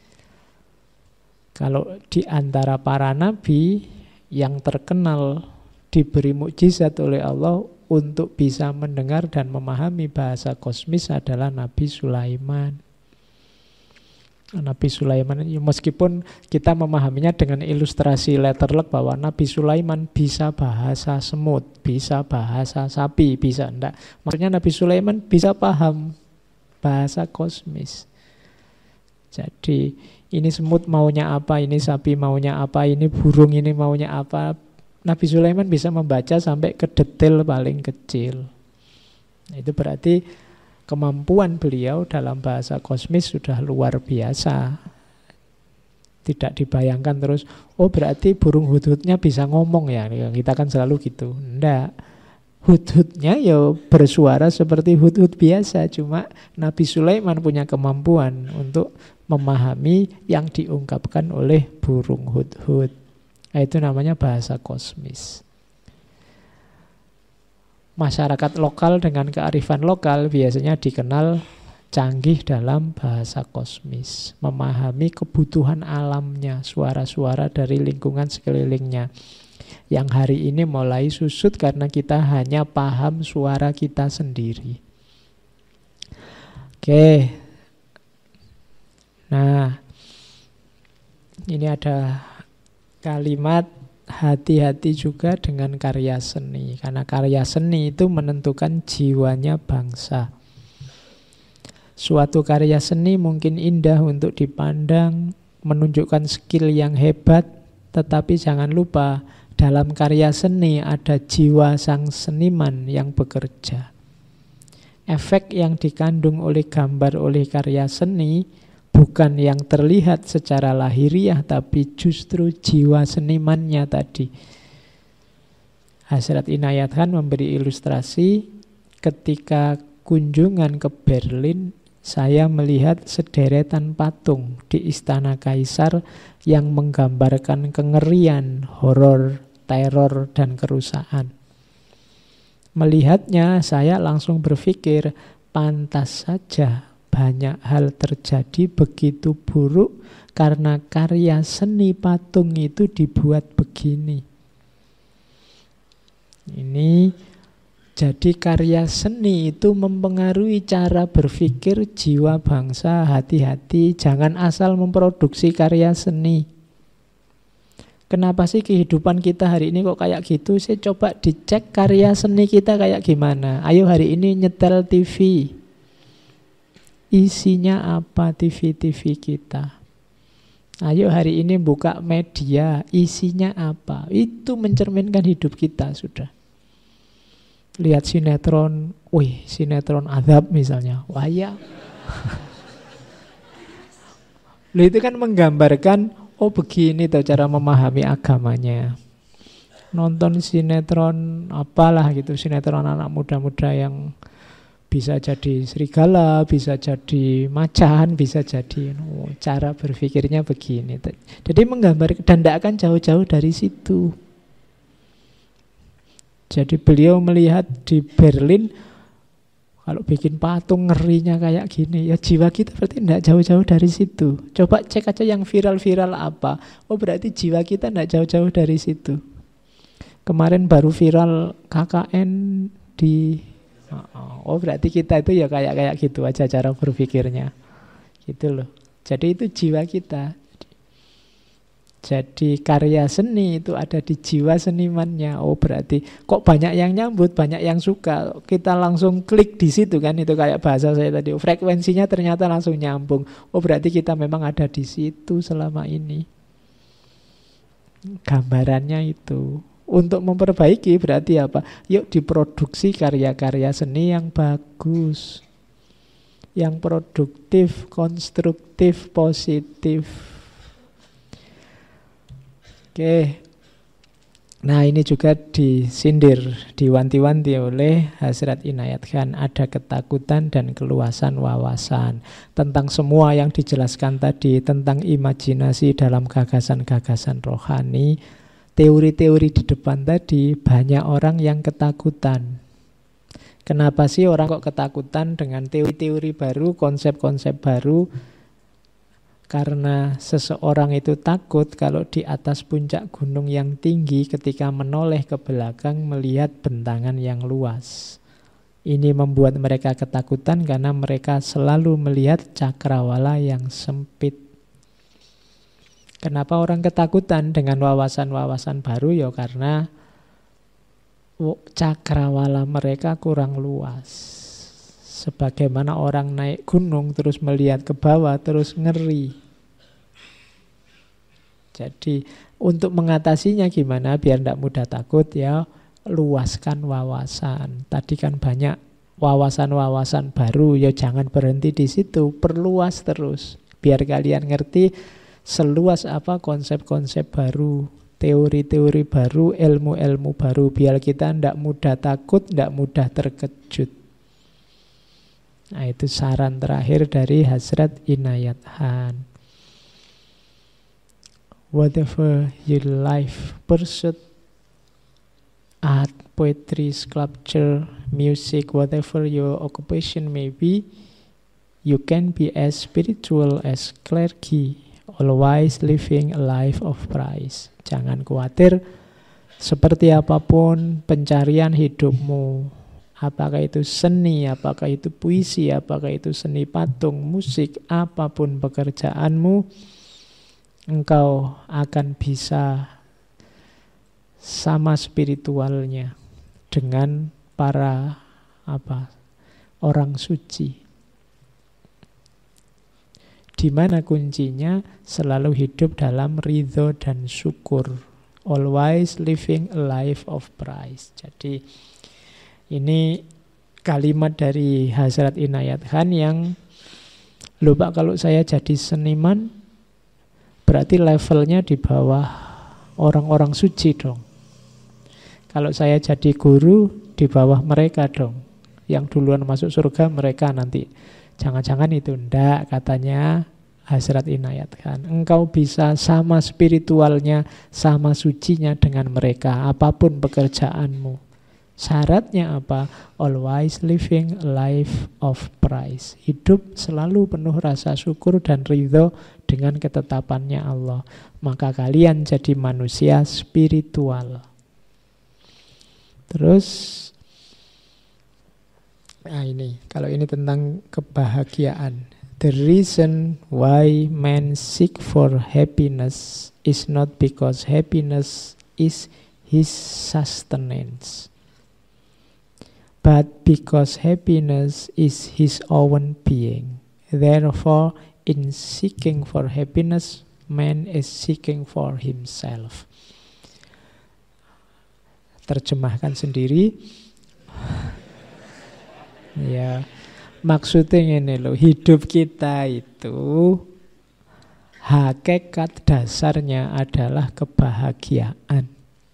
Kalau di antara para nabi yang terkenal diberi mukjizat oleh Allah untuk bisa mendengar dan memahami bahasa kosmis adalah Nabi Sulaiman. Nabi Sulaiman, meskipun kita memahaminya dengan ilustrasi letterluck bahwa Nabi Sulaiman bisa bahasa semut, bisa bahasa sapi, bisa enggak. Maksudnya Nabi Sulaiman bisa paham bahasa kosmis. Jadi ini semut maunya apa, ini sapi maunya apa, ini burung ini maunya apa. Nabi Sulaiman bisa membaca sampai ke detail paling kecil. Itu berarti kemampuan beliau dalam bahasa kosmis sudah luar biasa. Tidak dibayangkan terus, oh berarti burung hudhudnya bisa ngomong ya. Kita kan selalu gitu. Enggak. Hudhudnya ya bersuara seperti hudhud biasa. Cuma Nabi Sulaiman punya kemampuan untuk memahami yang diungkapkan oleh burung hudhud. Itu namanya bahasa kosmis. Masyarakat lokal dengan kearifan lokal biasanya dikenal canggih dalam bahasa kosmis, memahami kebutuhan alamnya, suara-suara dari lingkungan sekelilingnya. Yang hari ini mulai susut karena kita hanya paham suara kita sendiri. Oke. Nah, ini ada kalimat hati-hati juga dengan karya seni, karena karya seni itu menentukan jiwanya bangsa. Suatu karya seni mungkin indah untuk dipandang, menunjukkan skill yang hebat, tetapi jangan lupa dalam karya seni ada jiwa sang seniman yang bekerja. Efek yang dikandung oleh gambar, oleh karya seni bukan yang terlihat secara lahiriah, tapi justru jiwa senimannya tadi. Hazrat Inayat Khan memberi ilustrasi, ketika kunjungan ke Berlin, saya melihat sederetan patung di Istana Kaisar yang menggambarkan kengerian, horor, teror, dan kerusakan. Melihatnya, saya langsung berpikir, pantas saja banyak hal terjadi begitu buruk karena karya seni patung itu dibuat begini. Ini jadi karya seni itu mempengaruhi cara berpikir jiwa bangsa. Hati-hati, jangan asal memproduksi karya seni. Kenapa sih kehidupan kita hari ini kok kayak gitu? Saya coba dicek karya seni kita kayak gimana. Ayo hari ini nyetel TV. Isinya apa TV-TV kita? Ayo hari ini buka media. Isinya apa? Itu mencerminkan hidup kita sudah. Lihat sinetron, wih sinetron azab misalnya. Wah ya. Loh, itu kan menggambarkan, oh begini tuh cara memahami agamanya. Nonton sinetron apalah gitu, sinetron anak muda-muda yang bisa jadi serigala, bisa jadi macan, bisa jadi cara berpikirnya begini. Jadi menggambarkan, dan tidak akan jauh-jauh dari situ. Jadi beliau melihat di Berlin, kalau bikin patung ngerinya kayak gini, ya jiwa kita berarti tidak jauh-jauh dari situ. Coba cek aja yang viral-viral apa. Oh berarti jiwa kita tidak jauh-jauh dari situ. Kemarin baru viral KKN di... Oh berarti kita itu ya kayak gitu aja cara berpikirnya. Gitu loh. Jadi itu jiwa kita. Jadi karya seni itu ada di jiwa senimannya. Oh berarti kok banyak yang nyambut, banyak yang suka. Kita langsung klik di situ kan, itu kayak bahasa saya tadi. Frekuensinya ternyata langsung nyambung. Oh berarti kita memang ada di situ selama ini. Gambarannya itu. Untuk memperbaiki berarti apa? Yuk diproduksi karya-karya seni yang bagus, yang produktif, konstruktif, positif. Oke. Nah ini juga disindir, diwanti-wanti oleh Hazrat Inayat Khan. Ada ketakutan dan keluasan wawasan tentang semua yang dijelaskan tadi, tentang imajinasi dalam gagasan-gagasan rohani. Teori-teori di depan tadi, banyak orang yang ketakutan. Kenapa sih orang kok ketakutan dengan teori-teori baru, konsep-konsep baru? Karena seseorang itu takut kalau di atas puncak gunung yang tinggi ketika menoleh ke belakang melihat bentangan yang luas. Ini membuat mereka ketakutan karena mereka selalu melihat cakrawala yang sempit. Kenapa orang ketakutan dengan wawasan-wawasan baru? Ya karena cakrawala mereka kurang luas. Sebagaimana orang naik gunung terus melihat ke bawah terus ngeri. Jadi untuk mengatasinya gimana biar tidak mudah takut? Ya luaskan wawasan. Tadi kan banyak wawasan-wawasan baru, ya jangan berhenti di situ, perluas terus. Biar kalian ngerti seluas apa konsep-konsep baru, teori-teori baru, ilmu-ilmu baru, biar kita tidak mudah takut, tidak mudah terkejut. Nah itu saran terakhir dari Hazrat Inayat Khan. Whatever your life pursuit, art, poetry, sculpture, music, whatever your occupation may be, you can be as spiritual as clergy, always living a life of praise. Jangan khawatir, seperti apapun pencarian hidupmu, apakah itu seni, apakah itu puisi, apakah itu seni patung, musik, apapun pekerjaanmu, engkau akan bisa sama spiritualnya dengan para orang suci. Di mana kuncinya? Selalu hidup dalam ridho dan syukur. Always living a life of praise. Jadi ini kalimat dari Hazrat Inayat Khan yang, loh Pak, kalau saya jadi seniman berarti levelnya di bawah orang-orang suci dong. Kalau saya jadi guru di bawah mereka dong. Yang duluan masuk surga mereka nanti. Jangan-jangan itu ndak, katanya Hazrat Inayat Khan. Engkau bisa sama spiritualnya, sama sucinya dengan mereka, apapun pekerjaanmu. Syaratnya apa? Always living a life of praise. Hidup selalu penuh rasa syukur dan ridho dengan ketetapannya Allah. Maka kalian jadi manusia spiritual. Terus, ini, kalau ini tentang kebahagiaan. The reason why men seek for happiness is not because happiness is his sustenance, but because happiness is his own being. Therefore, in seeking for happiness, man is seeking for himself. Terjemahkan sendiri. Ya, maksudnya ini loh, hidup kita itu hakikat dasarnya adalah kebahagiaan.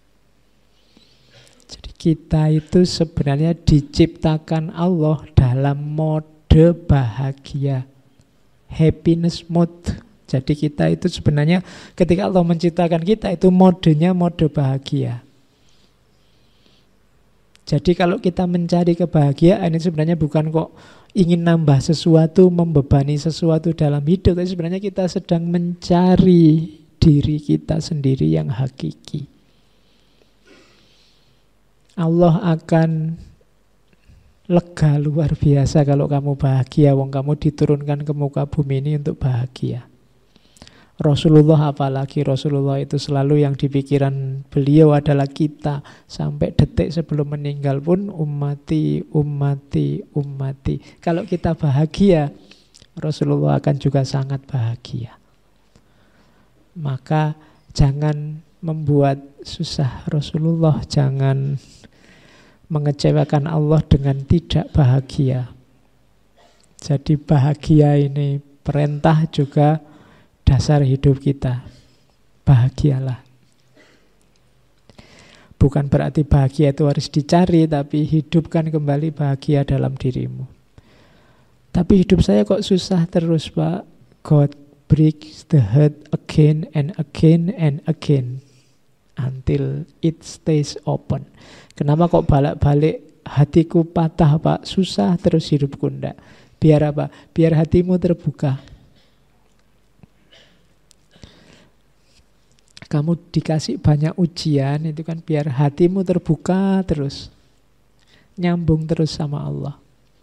Jadi kita itu sebenarnya diciptakan Allah dalam mode bahagia, happiness mode. Jadi kita itu sebenarnya ketika Allah menciptakan kita itu modenya mode bahagia. Jadi kalau kita mencari kebahagiaan ini sebenarnya bukan kok ingin nambah sesuatu, membebani sesuatu dalam hidup, tapi sebenarnya kita sedang mencari diri kita sendiri yang hakiki. Allah akan lega luar biasa kalau kamu bahagia. Wong kamu diturunkan ke muka bumi ini untuk bahagia. Rasulullah apalagi, Rasulullah itu selalu yang di pikiran beliau adalah kita. Sampai detik sebelum meninggal pun ummati, ummati, ummati. Kalau kita bahagia, Rasulullah akan juga sangat bahagia. Maka jangan membuat susah Rasulullah, jangan mengecewakan Allah dengan tidak bahagia. Jadi bahagia ini perintah juga dasar hidup kita. Bahagialah. Bukan berarti bahagia itu harus dicari, tapi hidupkan kembali bahagia dalam dirimu. Tapi hidup saya kok susah terus, Pak. God breaks the heart again and again and again until it stays open. Kenapa kok balik-balik hatiku patah, Pak? Susah terus hidupku, ndak. Biar apa? Biar hatimu terbuka. Kamu dikasih banyak ujian, itu kan biar hatimu terbuka terus. Nyambung terus sama Allah.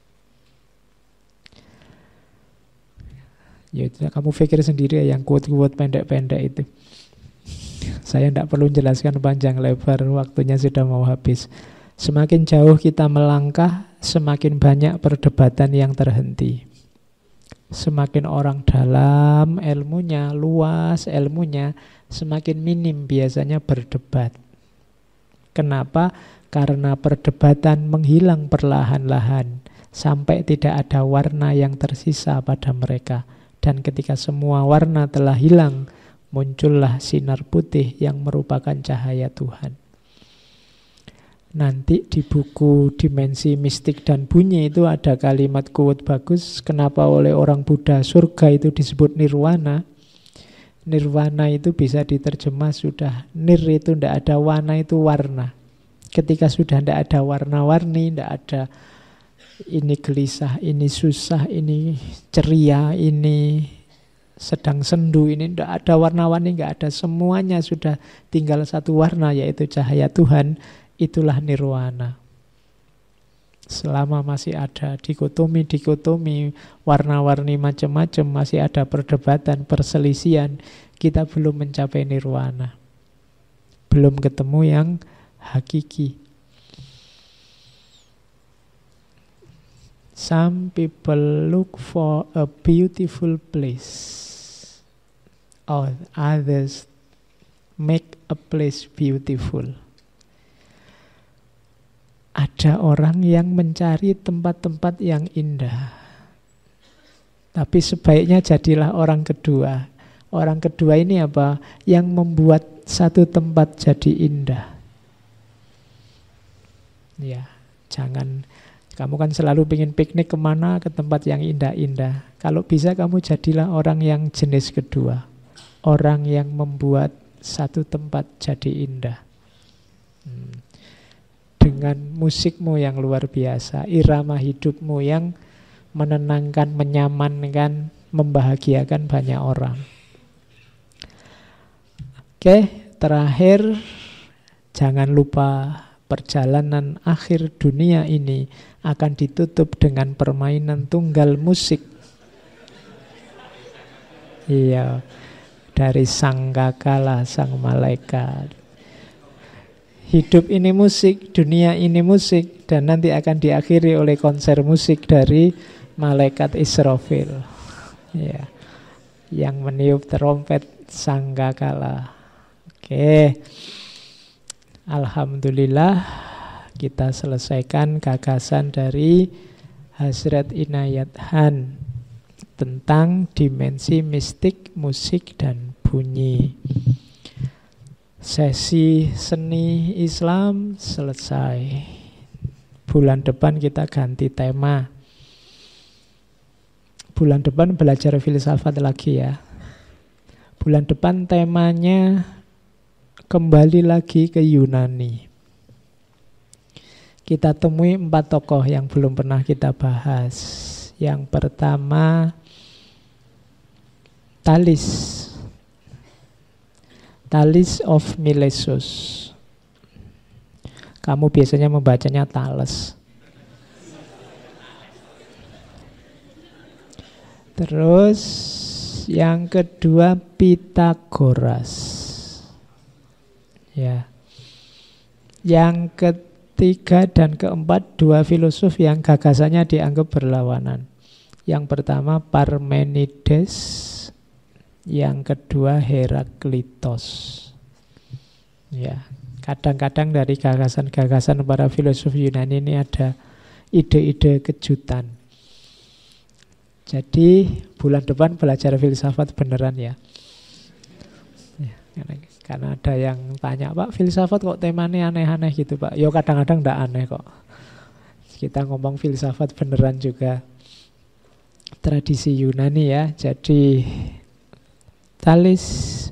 Ya, kamu pikir sendiri ya yang quote-quote pendek-pendek itu. Saya tidak perlu jelaskan panjang lebar, waktunya sudah mau habis. Semakin jauh kita melangkah, semakin banyak perdebatan yang terhenti. Semakin orang dalam ilmunya, luas ilmunya, semakin minim biasanya berdebat. Kenapa? Karena perdebatan menghilang perlahan-lahan sampai tidak ada warna yang tersisa pada mereka. Dan ketika semua warna telah hilang, muncullah sinar putih yang merupakan cahaya Tuhan. Nanti di buku Dimensi Mistik dan Bunyi itu ada kalimat quote bagus. Kenapa oleh orang Buddha surga itu disebut nirwana? Nirwana itu bisa diterjemah sudah. Nir itu tidak ada, warna itu warna. Ketika sudah tidak ada warna-warni, tidak ada ini gelisah, ini susah, ini ceria, ini sedang sendu, ini tidak ada warna-warni, tidak ada, semuanya sudah tinggal satu warna, yaitu cahaya Tuhan. Itulah nirwana. Selama masih ada dikotomi, warna-warni macam-macam, masih ada perdebatan, perselisihan, kita belum mencapai nirwana. Belum ketemu yang hakiki. Some people look for a beautiful place, or others make a place beautiful. Ada orang yang mencari tempat-tempat yang indah, tapi sebaiknya jadilah orang kedua. Orang kedua ini apa? Yang membuat satu tempat jadi indah. Ya, jangan, kamu kan selalu ingin piknik kemana, ke tempat yang indah-indah. Kalau bisa kamu jadilah orang yang jenis kedua. Orang yang membuat satu tempat jadi indah. dengan musikmu yang luar biasa, irama hidupmu yang menenangkan, menyamankan, membahagiakan banyak orang. Oke, terakhir, jangan lupa perjalanan akhir dunia ini akan ditutup dengan permainan tunggal musik. Iya, dari sangkakala, sang malaikat. Hidup ini musik, dunia ini musik, dan nanti akan diakhiri oleh konser musik dari malaikat Israfil. Ya, yang meniup trompet sangkakala. Oke. Alhamdulillah kita selesaikan gagasan dari Hazrat Inayat Han tentang dimensi mistik musik dan bunyi. Sesi seni Islam selesai. Bulan depan kita ganti tema. Bulan depan belajar filsafat lagi ya. Bulan depan temanya kembali lagi ke Yunani. Kita temui 4 tokoh yang belum pernah kita bahas. Yang pertama, Thales. Thales of Milesus. Kamu biasanya membacanya Thales. Terus yang kedua Pythagoras. Ya. Yang ketiga dan keempat 2 filosof yang gagasannya dianggap berlawanan. Yang pertama Parmenides, yang kedua Heraklitos. Ya, kadang-kadang dari gagasan-gagasan para filosof Yunani ini ada ide-ide kejutan. Jadi bulan depan belajar filsafat beneran ya. Karena ada yang tanya, Pak, filsafat kok temanya aneh-aneh gitu, Pak. Ya kadang-kadang tidak aneh kok. Kita ngomong filsafat beneran juga. Tradisi Yunani ya. Jadi Thales,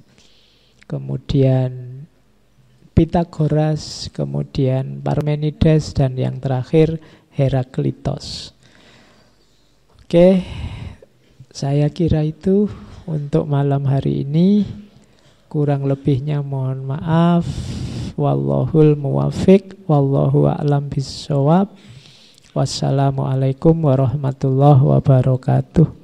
kemudian Pythagoras, kemudian Parmenides, dan yang terakhir Heraklitos. Oke, saya kira itu untuk malam hari ini. Kurang lebihnya mohon maaf. Wallahul muwafiq, wallahu a'lam bissawab. Wassalamualaikum warahmatullahi wabarakatuh.